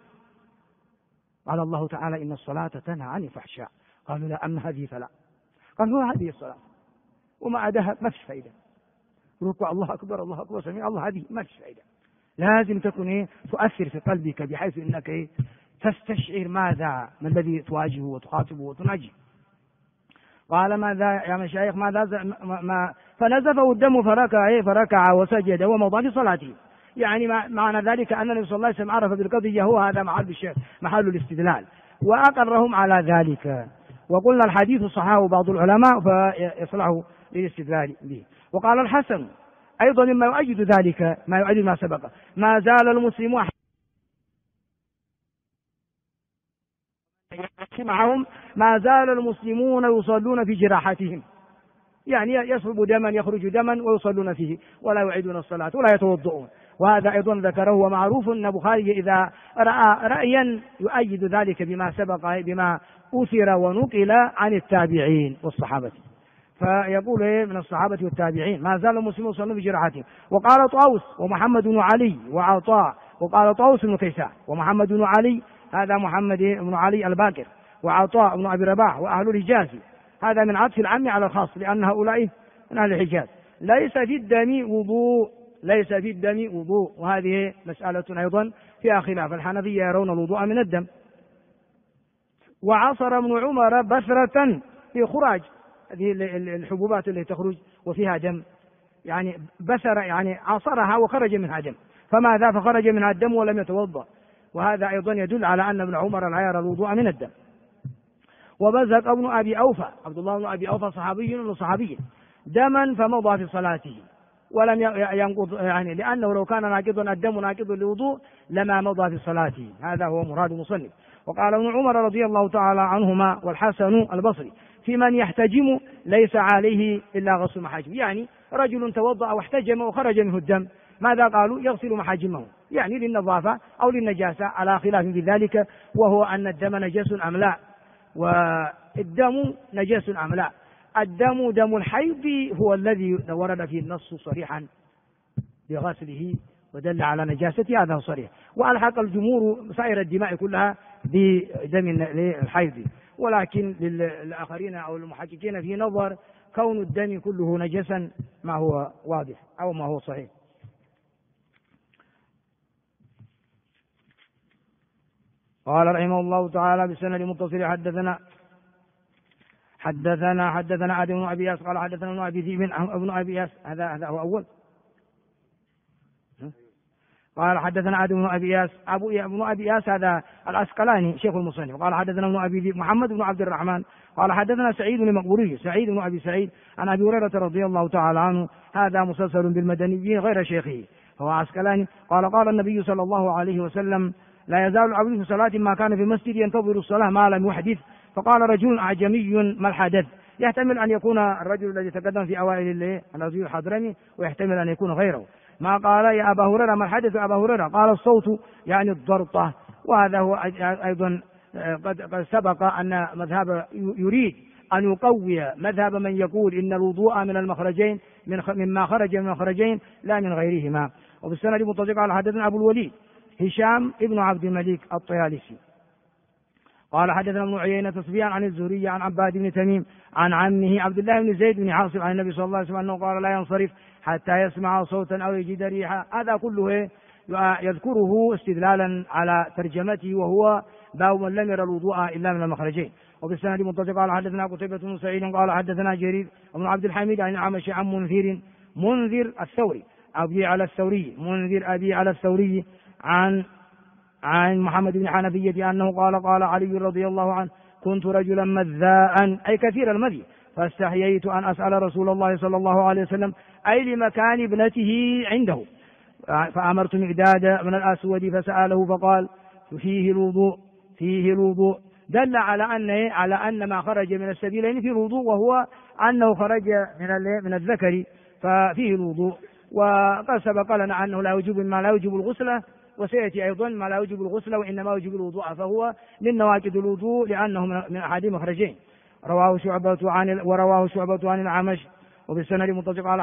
قال الله تعالى إن الصلاة تنهى عن الفحشاء، قالوا لا أما هذه فلا، قالوا هذه الصلاة وما عداها ما فيش فائدة، ركوع الله أكبر سميع الله هذه ما فيش فائدة، لازم تكون تؤثر في قلبك بحيث إنك تستشعر ما الذي تواجهه وتخاطبه وتناجيه. قال ماذا يا مشايخ ما فنزفه الدم فركع وسجد ومضى في صلاته. يعني معنى ذلك أن النبي صلى الله عليه وسلم عرف بالقضية، هو هذا محل الاستدلال وأقرهم على ذلك. وقلنا الحديث صححه بعض العلماء فيصلح للاستدلال به. وقال الحسن أيضا مما يؤيد ذلك ما يؤيد ما سبق، ما زال المسلمون معهم ما زال المسلمون يصلون في جراحتهم، يعني يصب دما يخرج دما ويصلون فيه ولا يعيدون الصلاة ولا يتوضؤون. وهذا أيضا ذكره، ومعروف أن البخاري إذا رأى رأيا يؤيد ذلك بما سبق بما أثر ونقل عن التابعين والصحابة. فيقول من الصحابة والتابعين ما زال المسلمون يصلون بجراحتهم. وقال طاووس ومحمد بن علي وعطاء، وقال طاووس بن كيسان ومحمد بن علي، هذا محمد بن علي الباكر، وعطاء بن أبي رباح وأهل الحجاز، هذا من عطف العام على الخاص لأن هؤلاء من أهل الحجاز. ليس في الدم وضوء، ليس في الدم وضوء، وهذه مسألة أيضا فيها خلاف، الحنفية يرون الوضوء من الدم. وعصر ابن عمر بثرة في خراج، هذه الحبوبات التي تخرج وفيها دم، يعني بثر يعني عصرها وخرج منها دم، فماذا فخرج منها الدم ولم يتوضأ، وهذا أيضا يدل على أن ابن عمر لا يرى الوضوء من الدم. وبزق ابن أبي أوفى، عبد الله بن أبي أوفى صحابي من الصحابيين، دما فمضى في صلاته ولم ينقض، يعني لأنه لو كان ناقضا الدم ناقض للوضوء لما مضى في صلاته، هذا هو مراد المصنف. وقال ابن عمر رضي الله تعالى عنهما والحسن البصري في من يحتجم ليس عليه إلا غسل محاجم، يعني رجل توضأ واحتجم وخرج منه الدم، ماذا قالوا؟ يغسل محاجمه، يعني للنظافة أو للنجاسة، على خلاف في ذلك، وهو أن الدم نجس أم لا، والدم نجس أم لا. الدم دم الحيض هو الذي ورد فيه النص صريحا بغسله ودل على نجاسته، هذا صريح. وألحق الجمهور سائر الدماء كلها بدم الحيض، ولكن للآخرين أو المحققين في نظر كون الدم كله نجسا ما هو واضح أو ما هو صحيح. قال رحمه الله تعالى بالسند المتصل حدثنا آدم بن أبي إياس قال حدثنا ابن أبي ذئب ابن أبي إياس، هذا هو أول. قال حدثنا آدم بن أبي إياس ابن أبي إياس هذا العسقلاني شيخ المصنف. قال حدثنا ابن أبي ذئب محمد بن عبد الرحمن قال حدثنا سعيد المقبوري سعيد بن أبي سعيد عن أبي هريرة رضي الله تعالى عنه، هذا مسلسل بالمدنيين غير شيخه، هو عسقلاني. قال النبي صلى الله عليه وسلم لا يزال العبد في صلاة ما كان في المسجد ينتظر الصلاة ما لم يحدث. فقال رجل أعجمي ما الحدث؟ يحتمل أن يكون الرجل الذي تقدم في أوائل الرجل الحضرمي، ويحتمل أن يكون غيره. ما قال يا أبا هريرة ما الحدث أبا هريرة؟ قال الصوت يعني الضرطة. وهذا هو أيضا قد سبق أن مذهب يريد أن يقوي مذهب من يقول إن الوضوء من المخرجين مما خرج من المخرجين لا من غيرهما. وبالسند المتصل قال حدثنا أبو الوليد هشام ابن عبد الملك الطيالسي قال حدثنا ابن عيينة سفيان عن الزهري عن عباد بن تميم عن عمه عبد الله بن زيد بن عاصم عن النبي صلى الله عليه وسلم أنه قال لا ينصرف حتى يسمع صوتا أو يجد ريحا. هذا كله يذكره استدلالا على ترجمته، وهو باب من لم ير الوضوء إلا من المخرجين. وبالسند المتصل قال حدثنا قتيبة بن سعيد قال حدثنا جرير بن عبد الحميد عن الأعمش عن منذر الثوري أبي على الثوري عن محمد بن حنفية أنه قال علي رضي الله عنه كنت رجلا مذاء أي كثير المذي، فاستحييت أن أسأل رسول الله صلى الله عليه وسلم أي لمكان ابنته عنده، فأمرت مقداد من الأسود فسأله فقال فيه الوضوء دل على أن ما خرج من السبيلين فيه الوضوء، وهو أنه خرج من الذكر ففيه الوضوء. وقد سبق لنا أنه لا يوجب ما لا يوجب الغسل، وسيأتي أيضا ما لا يوجب الغسل وإنما يوجب الوضوء، فهو من نواقض الوضوء لأنه من أحد مخرجين. ورواه شعبة عن الأعمش. وبالسند المتصل قال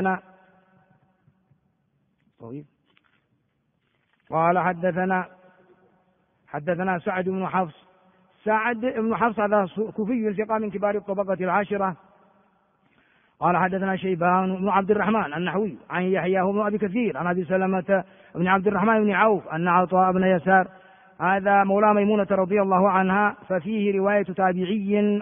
حدثنا سعد بن حفص هذا كوفي ثقة من كبار الطبقة العاشرة. قال حدثنا شيبان بن عبد الرحمن النحوي عن يحيى بن أبي كثير عن أبي سلمة بن عبد الرحمن بن عوف أن عطاء بن يسار هذا مولى ميمونة رضي الله عنها، ففيه رواية تابعي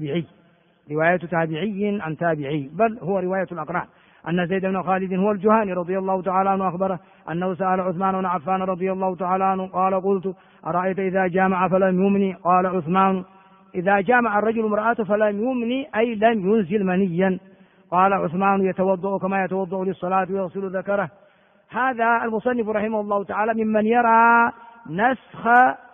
عن تابعي بل هو رواية الأقران، أن زيد بن خالد هو الجهاني رضي الله تعالى عنه أخبره أنه سأل عثمان بن عفان رضي الله تعالى عنه قال قلت أرأيت إذا جامع فلم يمني؟ قال عثمان إذا جامع الرجل امرأته فلم يمني أي لم ينزل منيا. قال عثمان يتوضأ كما يتوضأ للصلاة ويغسل ذكره. هذا المصنف رحمه الله تعالى ممن يرى نسخ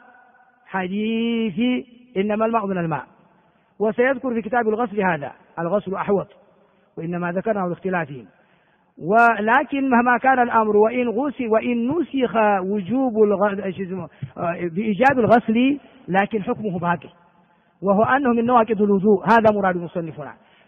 حديث إنما الماء من الماء، وسيذكر في كتاب الغسل هذا الغسل أحوط، وإنما ذكرناه لاختلافهم. ولكن مهما كان الأمر وإن نسخ وجوب بإيجاب الغسل، لكن حكمه باقي، وهو أنه من نواقض الوضوء، هذا مراد مصنفنا.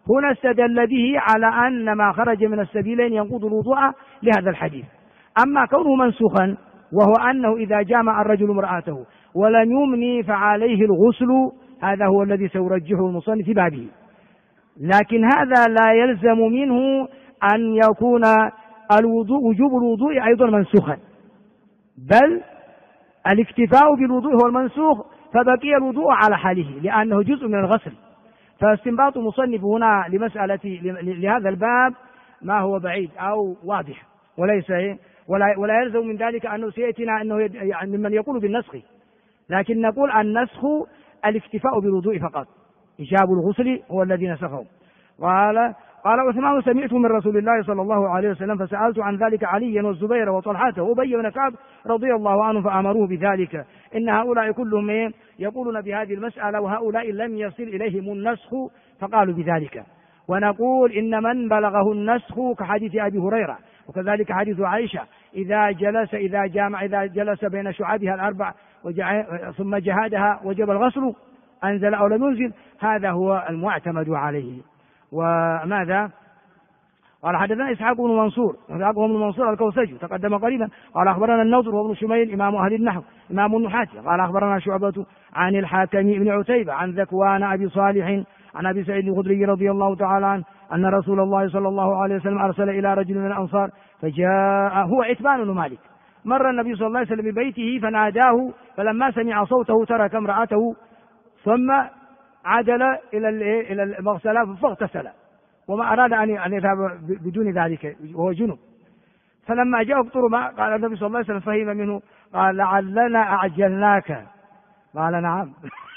هنا استدل به على أن ما خرج من السبيلين ينقض الوضوء لهذا الحديث. أما كونه منسوخا وهو أنه إذا جامع الرجل امرأته ولم يمني فعليه الغسل، هذا هو الذي سيرجحه المصنف في بابه، لكن هذا لا يلزم منه أن يكون وجوب الوضوء أيضا منسوخا، بل الاكتفاء بالوضوء هو المنسوخ، فبقي الوضوء على حاله لأنه جزء من الغسل. فاستنباط المصنف هنا لهذا الباب ما هو بعيد أو واضح، وليس ولا يلزم من ذلك أنه سيأتينا أنه يعني ممن يقول بالنسخ، لكن نقول النسخ الاكتفاء بالوضوء فقط، إيجاب الغسل هو الذي نسخه. قال عثمان سمعت من رسول الله صلى الله عليه وسلم فسألت عن ذلك عليا والزبير وطلحة وأبي بن كعب رضي الله عنهم فأمروه بذلك. إن هؤلاء كلهم يقولون بهذه المسألة، وهؤلاء لم يصل إليهم النسخ فقالوا بذلك. ونقول إن من بلغه النسخ كحديث أبي هريرة، وكذلك حديث عائشة إذا جلس بين شعابها الأربع ثم جهادها وجب الغسل أنزل أو لم ينزل، هذا هو المعتمد عليه. وماذا قال؟ حدثنا إسحاق بن منصور الكوسجي تقدم قريبا قال أخبرنا النضر وابن شميل إمام أهل النحو إمام النحاة قال أخبرنا شعبة عن الحاكم بن عتيبة عن ذكوان أبي صالح عن أبي سعيد الخدري رضي الله تعالى عنه أن رسول الله صلى الله عليه وسلم أرسل إلى رجل من الأنصار فجاء، هو عتبان بن مالك، مر النبي صلى الله عليه وسلم ببيته فناداه، فلما سمع صوته ترك امرأته ثم عدل إلى المغسلة فاغتسل، وما أراد أن يذهب بدون ذلك وهو جنب. فلما جاء اقترب قال النبي صلى الله عليه وسلم فهم منه قال لعلنا أعجلناك، قال نعم.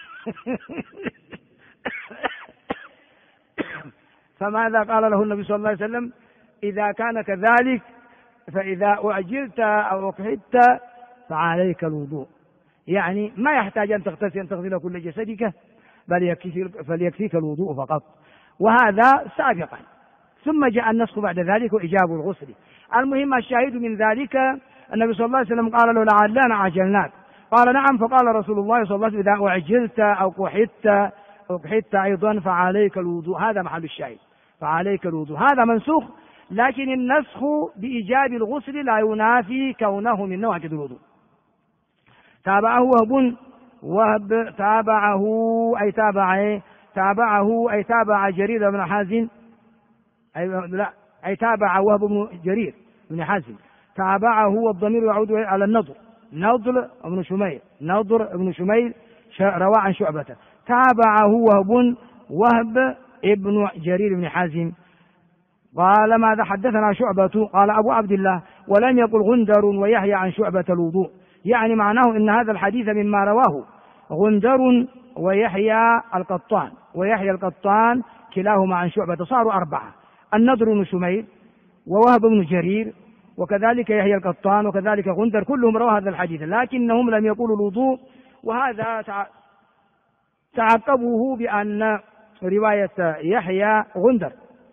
فماذا قال له النبي صلى الله عليه وسلم؟ إذا كان كذلك فإذا أعجلت أو أقحدت فعليك الوضوء، يعني ما يحتاج أن تغسل كل جسدك، بل فليكفيك الوضوء فقط، وهذا سابقا. ثم جاء النسخ بعد ذلك وإجاب الغسل. المهم الشاهد من ذلك النبي صلى الله عليه وسلم قال له لعلنا عجلناك، قال نعم، فقال رسول الله صلى الله عليه وسلم إذا أعجلت أو أقحدت أيضا فعليك الوضوء، هذا محل الشاهد، فعليك الوضوء. هذا منسوخ، لكن النسخ بإيجاب الغسل لا ينافي كونه من نواقض الوضوء. تابعه وهب تابع جرير بن حازم، تابع وهب بن جرير بن حازم، تابعه والضمير يعود على نضر بن شميل روى عن شعبة، تابعه وهب ابن جرير بن حازم. قال ماذا حدثنا شعبة قال أبو عبد الله ولم يقل غندر ويحيى عن شعبة الوضوء، يعني معناه إن هذا الحديث مما رواه غندر ويحيى القطان كلاهما عن شعبة، صاروا 4، النضر بن شميل ووهب بن جرير وكذلك يحيى القطان وكذلك غندر، كلهم رواه هذا الحديث، لكنهم لم يقولوا الوضوء. وهذا تعقبوه بأن رواية يحيى غندر،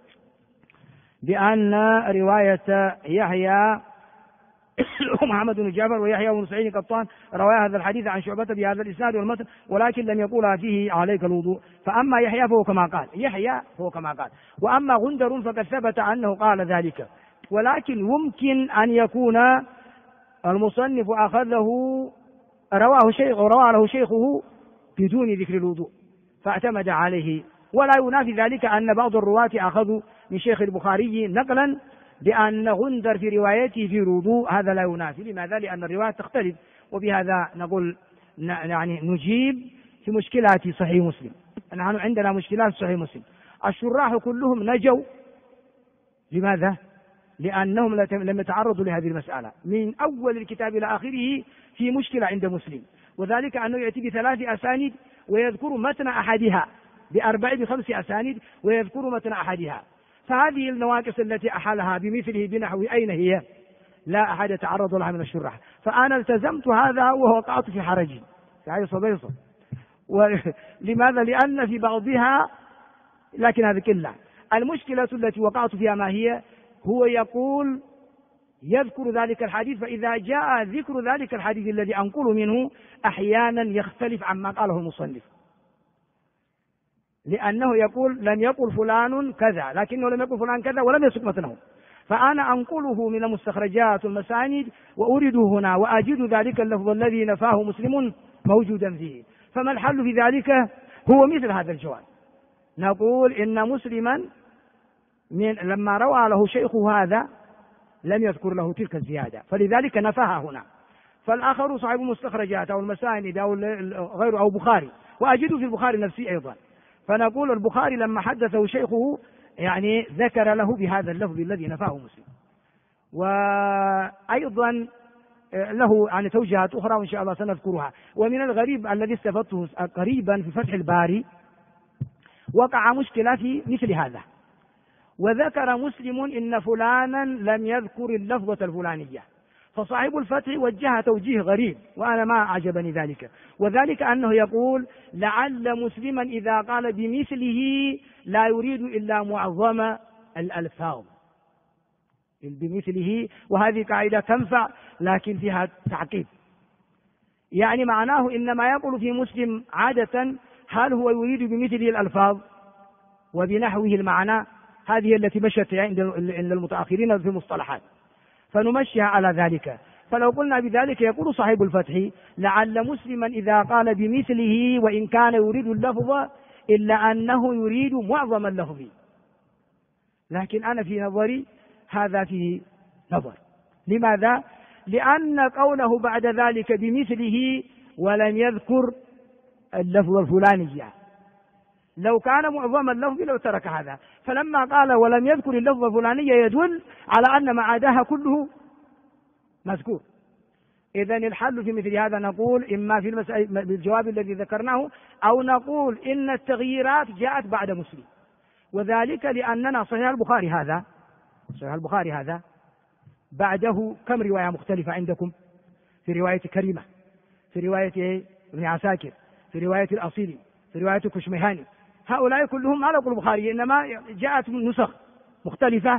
بأن رواية يحيى محمد بن جعفر ويحيى بن سعيد القطان رواية هذا الحديث عن شعبة بهذا الإسناد والمتن، ولكن لم يقولها فيه عليك الوضوء. فأما يحيى فهو كما قال، وأما غندر فقد ثبت أنه قال ذلك، ولكن يمكن أن يكون المصنف روى له شيخه بدون ذكر الوضوء فاعتمد عليه، ولا ينافي ذلك أن بعض الرواة أخذوا من شيخ البخاري نقلا بأن غندر في روايته في الوضوء، هذا لا ينافي. لماذا؟ لأن الروايات تختلف. وبهذا نقول يعني نجيب في مشكلات صحيح مسلم. نحن عندنا مشكلات صحيح مسلم، الشراح كلهم نجوا. لماذا؟ لأنهم لم يتعرضوا لهذه المسألة من أول الكتاب إلى آخره في مشكلة عند مسلم، وذلك أنه يأتي ب3 أسانيد ويذكر متن أحدها، ب5 أسانيد ويذكر متن أحدها. فهذه النواقص التي أحالها بمثله بنحو أين هي؟ لا أحد يتعرض لها من الشراح. فأنا التزمت هذا ووقعت في حرجي بيصة. لماذا؟ لأن في بعضها، لكن هذه كلها المشكلة التي وقعت فيها ما هي؟ هو يقول يذكر ذلك الحديث، فإذا جاء ذكر ذلك الحديث الذي أنقل منه أحيانا يختلف عما قاله المصنف. لأنه يقول لم يقل فلان كذا، لكنه لم يقل فلان كذا ولم يسق متنه، فأنا أنقله من المستخرجات والمسانيد وأريده هنا وأجد ذلك اللفظ الذي نفاه مسلم موجودا فيه. فما الحل في ذلك؟ هو مثل هذا الجواب، نقول إن مسلما لما روى له شيخه هذا لم يذكر له تلك الزيادة، فلذلك نفاها هنا. فالآخر صاحب المستخرجات أو المسانيد أو غيره أو بخاري، وأجد في البخاري نفسي أيضا، فنقول البخاري لما حدثه شيخه يعني ذكر له بهذا اللفظ الذي نفاه مسلم. وأيضا له يعني توجيهات أخرى وإن شاء الله سنذكرها. ومن الغريب الذي استفدته قريبا في فتح الباري وقع مشكلة في مثل هذا، وذكر مسلم إن فلانا لم يذكر اللفظة الفلانية، فصاحب الفتح وجه توجيه غريب وأنا ما أعجبني ذلك، وذلك أنه يقول لعل مسلما إذا قال بمثله لا يريد إلا معظم الألفاظ بمثله، وهذه قاعدة تنفع لكن فيها تعقيد، يعني معناه إنما يقول في مسلم عادة هل هو يريد بمثله الألفاظ وبنحوه المعنى، هذه التي مشت عند المتأخرين في المصطلحات، فنمشيها على ذلك. فلو قلنا بذلك يقول صاحب الفتح لعل مسلما إذا قال بمثله وإن كان يريد اللفظ إلا أنه يريد معظم اللفظ، لكن أنا في نظري هذا فيه نظر. لماذا؟ لأن قوله بعد ذلك بمثله ولم يذكر اللفظ الفلاني، لو كان معظم اللفظ لو ترك هذا، فلما قال ولم يذكر اللفظ الفلاني يدل على أن ما عداها كله مذكور. إذن الحل في مثل هذا نقول إما في بالجواب الذي ذكرناه، أو نقول إن التغييرات جاءت بعد مسلم، وذلك لأننا صحيح البخاري هذا بعده كم رواية مختلفة عندكم؟ في رواية كريمة، في رواية ابن عساكر، في رواية الأصيلي، في رواية كشميهاني، هؤلاء كلهم ما نقول البخاري، إنما جاءت من نسخ مختلفة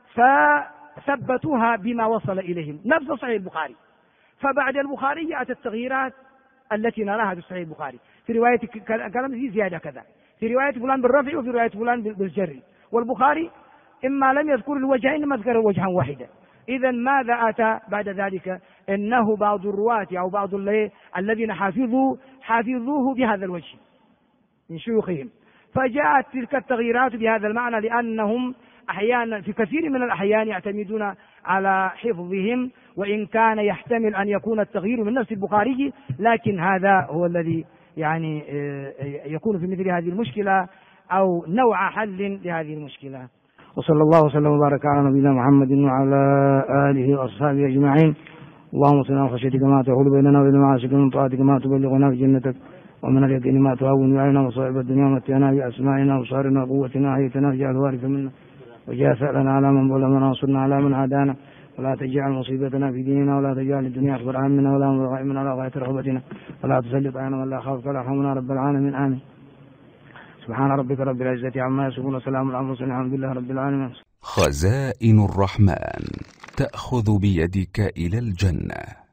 فثبتوها بما وصل إليهم نفس صحيح البخاري. فبعد البخاري جاءت التغييرات التي نراها في صحيح البخاري، في رواية كلام في زيادة كذا، في رواية فلان بالرفع وفي رواية فلان بالجر، والبخاري إما لم يذكر الوجهين إنما ذكر وجها واحدا. إذا ماذا أتى بعد ذلك؟ إنه بعض الرواة أو بعض الذين حافظوه بهذا الوجه من شيوخهم، فجاءت تلك التغييرات بهذا المعنى، لأنهم أحيانا في كثير من الأحيان يعتمدون على حفظهم، وإن كان يحتمل أن يكون التغيير من نفس البخاري، لكن هذا هو الذي يعني يكون في مثل هذه المشكلة أو نوع حل لهذه المشكلة. وصلى الله وسلم وبارك على نبينا محمد وعلى آله وأصحابه أجمعين. اللهم صل على خشيتك ما تحول بيننا وبين معاصيك، ومن طاعتك ما تبلغنا في جنتك، ومن اليقين ما تهون علينا مصائب الدنيا، ومتعنا بأسماعنا وأبصارنا وقوتنا أحييتنا واجعل الوارث منا، واجعل ثأرنا على من ظلمنا وانصرنا على من عادانا، ولا تجعل مصيبتنا في ديننا، ولا تجعل الدنيا أكبر همنا ولا مبلغ علمنا ولا غاية رغبتنا، ولا تسلط علينا من لا يخافك ولا يرحمنا رب العالمين. آمين. سبحان ربك رب العزة عما يصفون وسلام على المرسلين الحمد لله رب العالمين. خزائن الرحمن تأخذ بيدك إلى الجنة.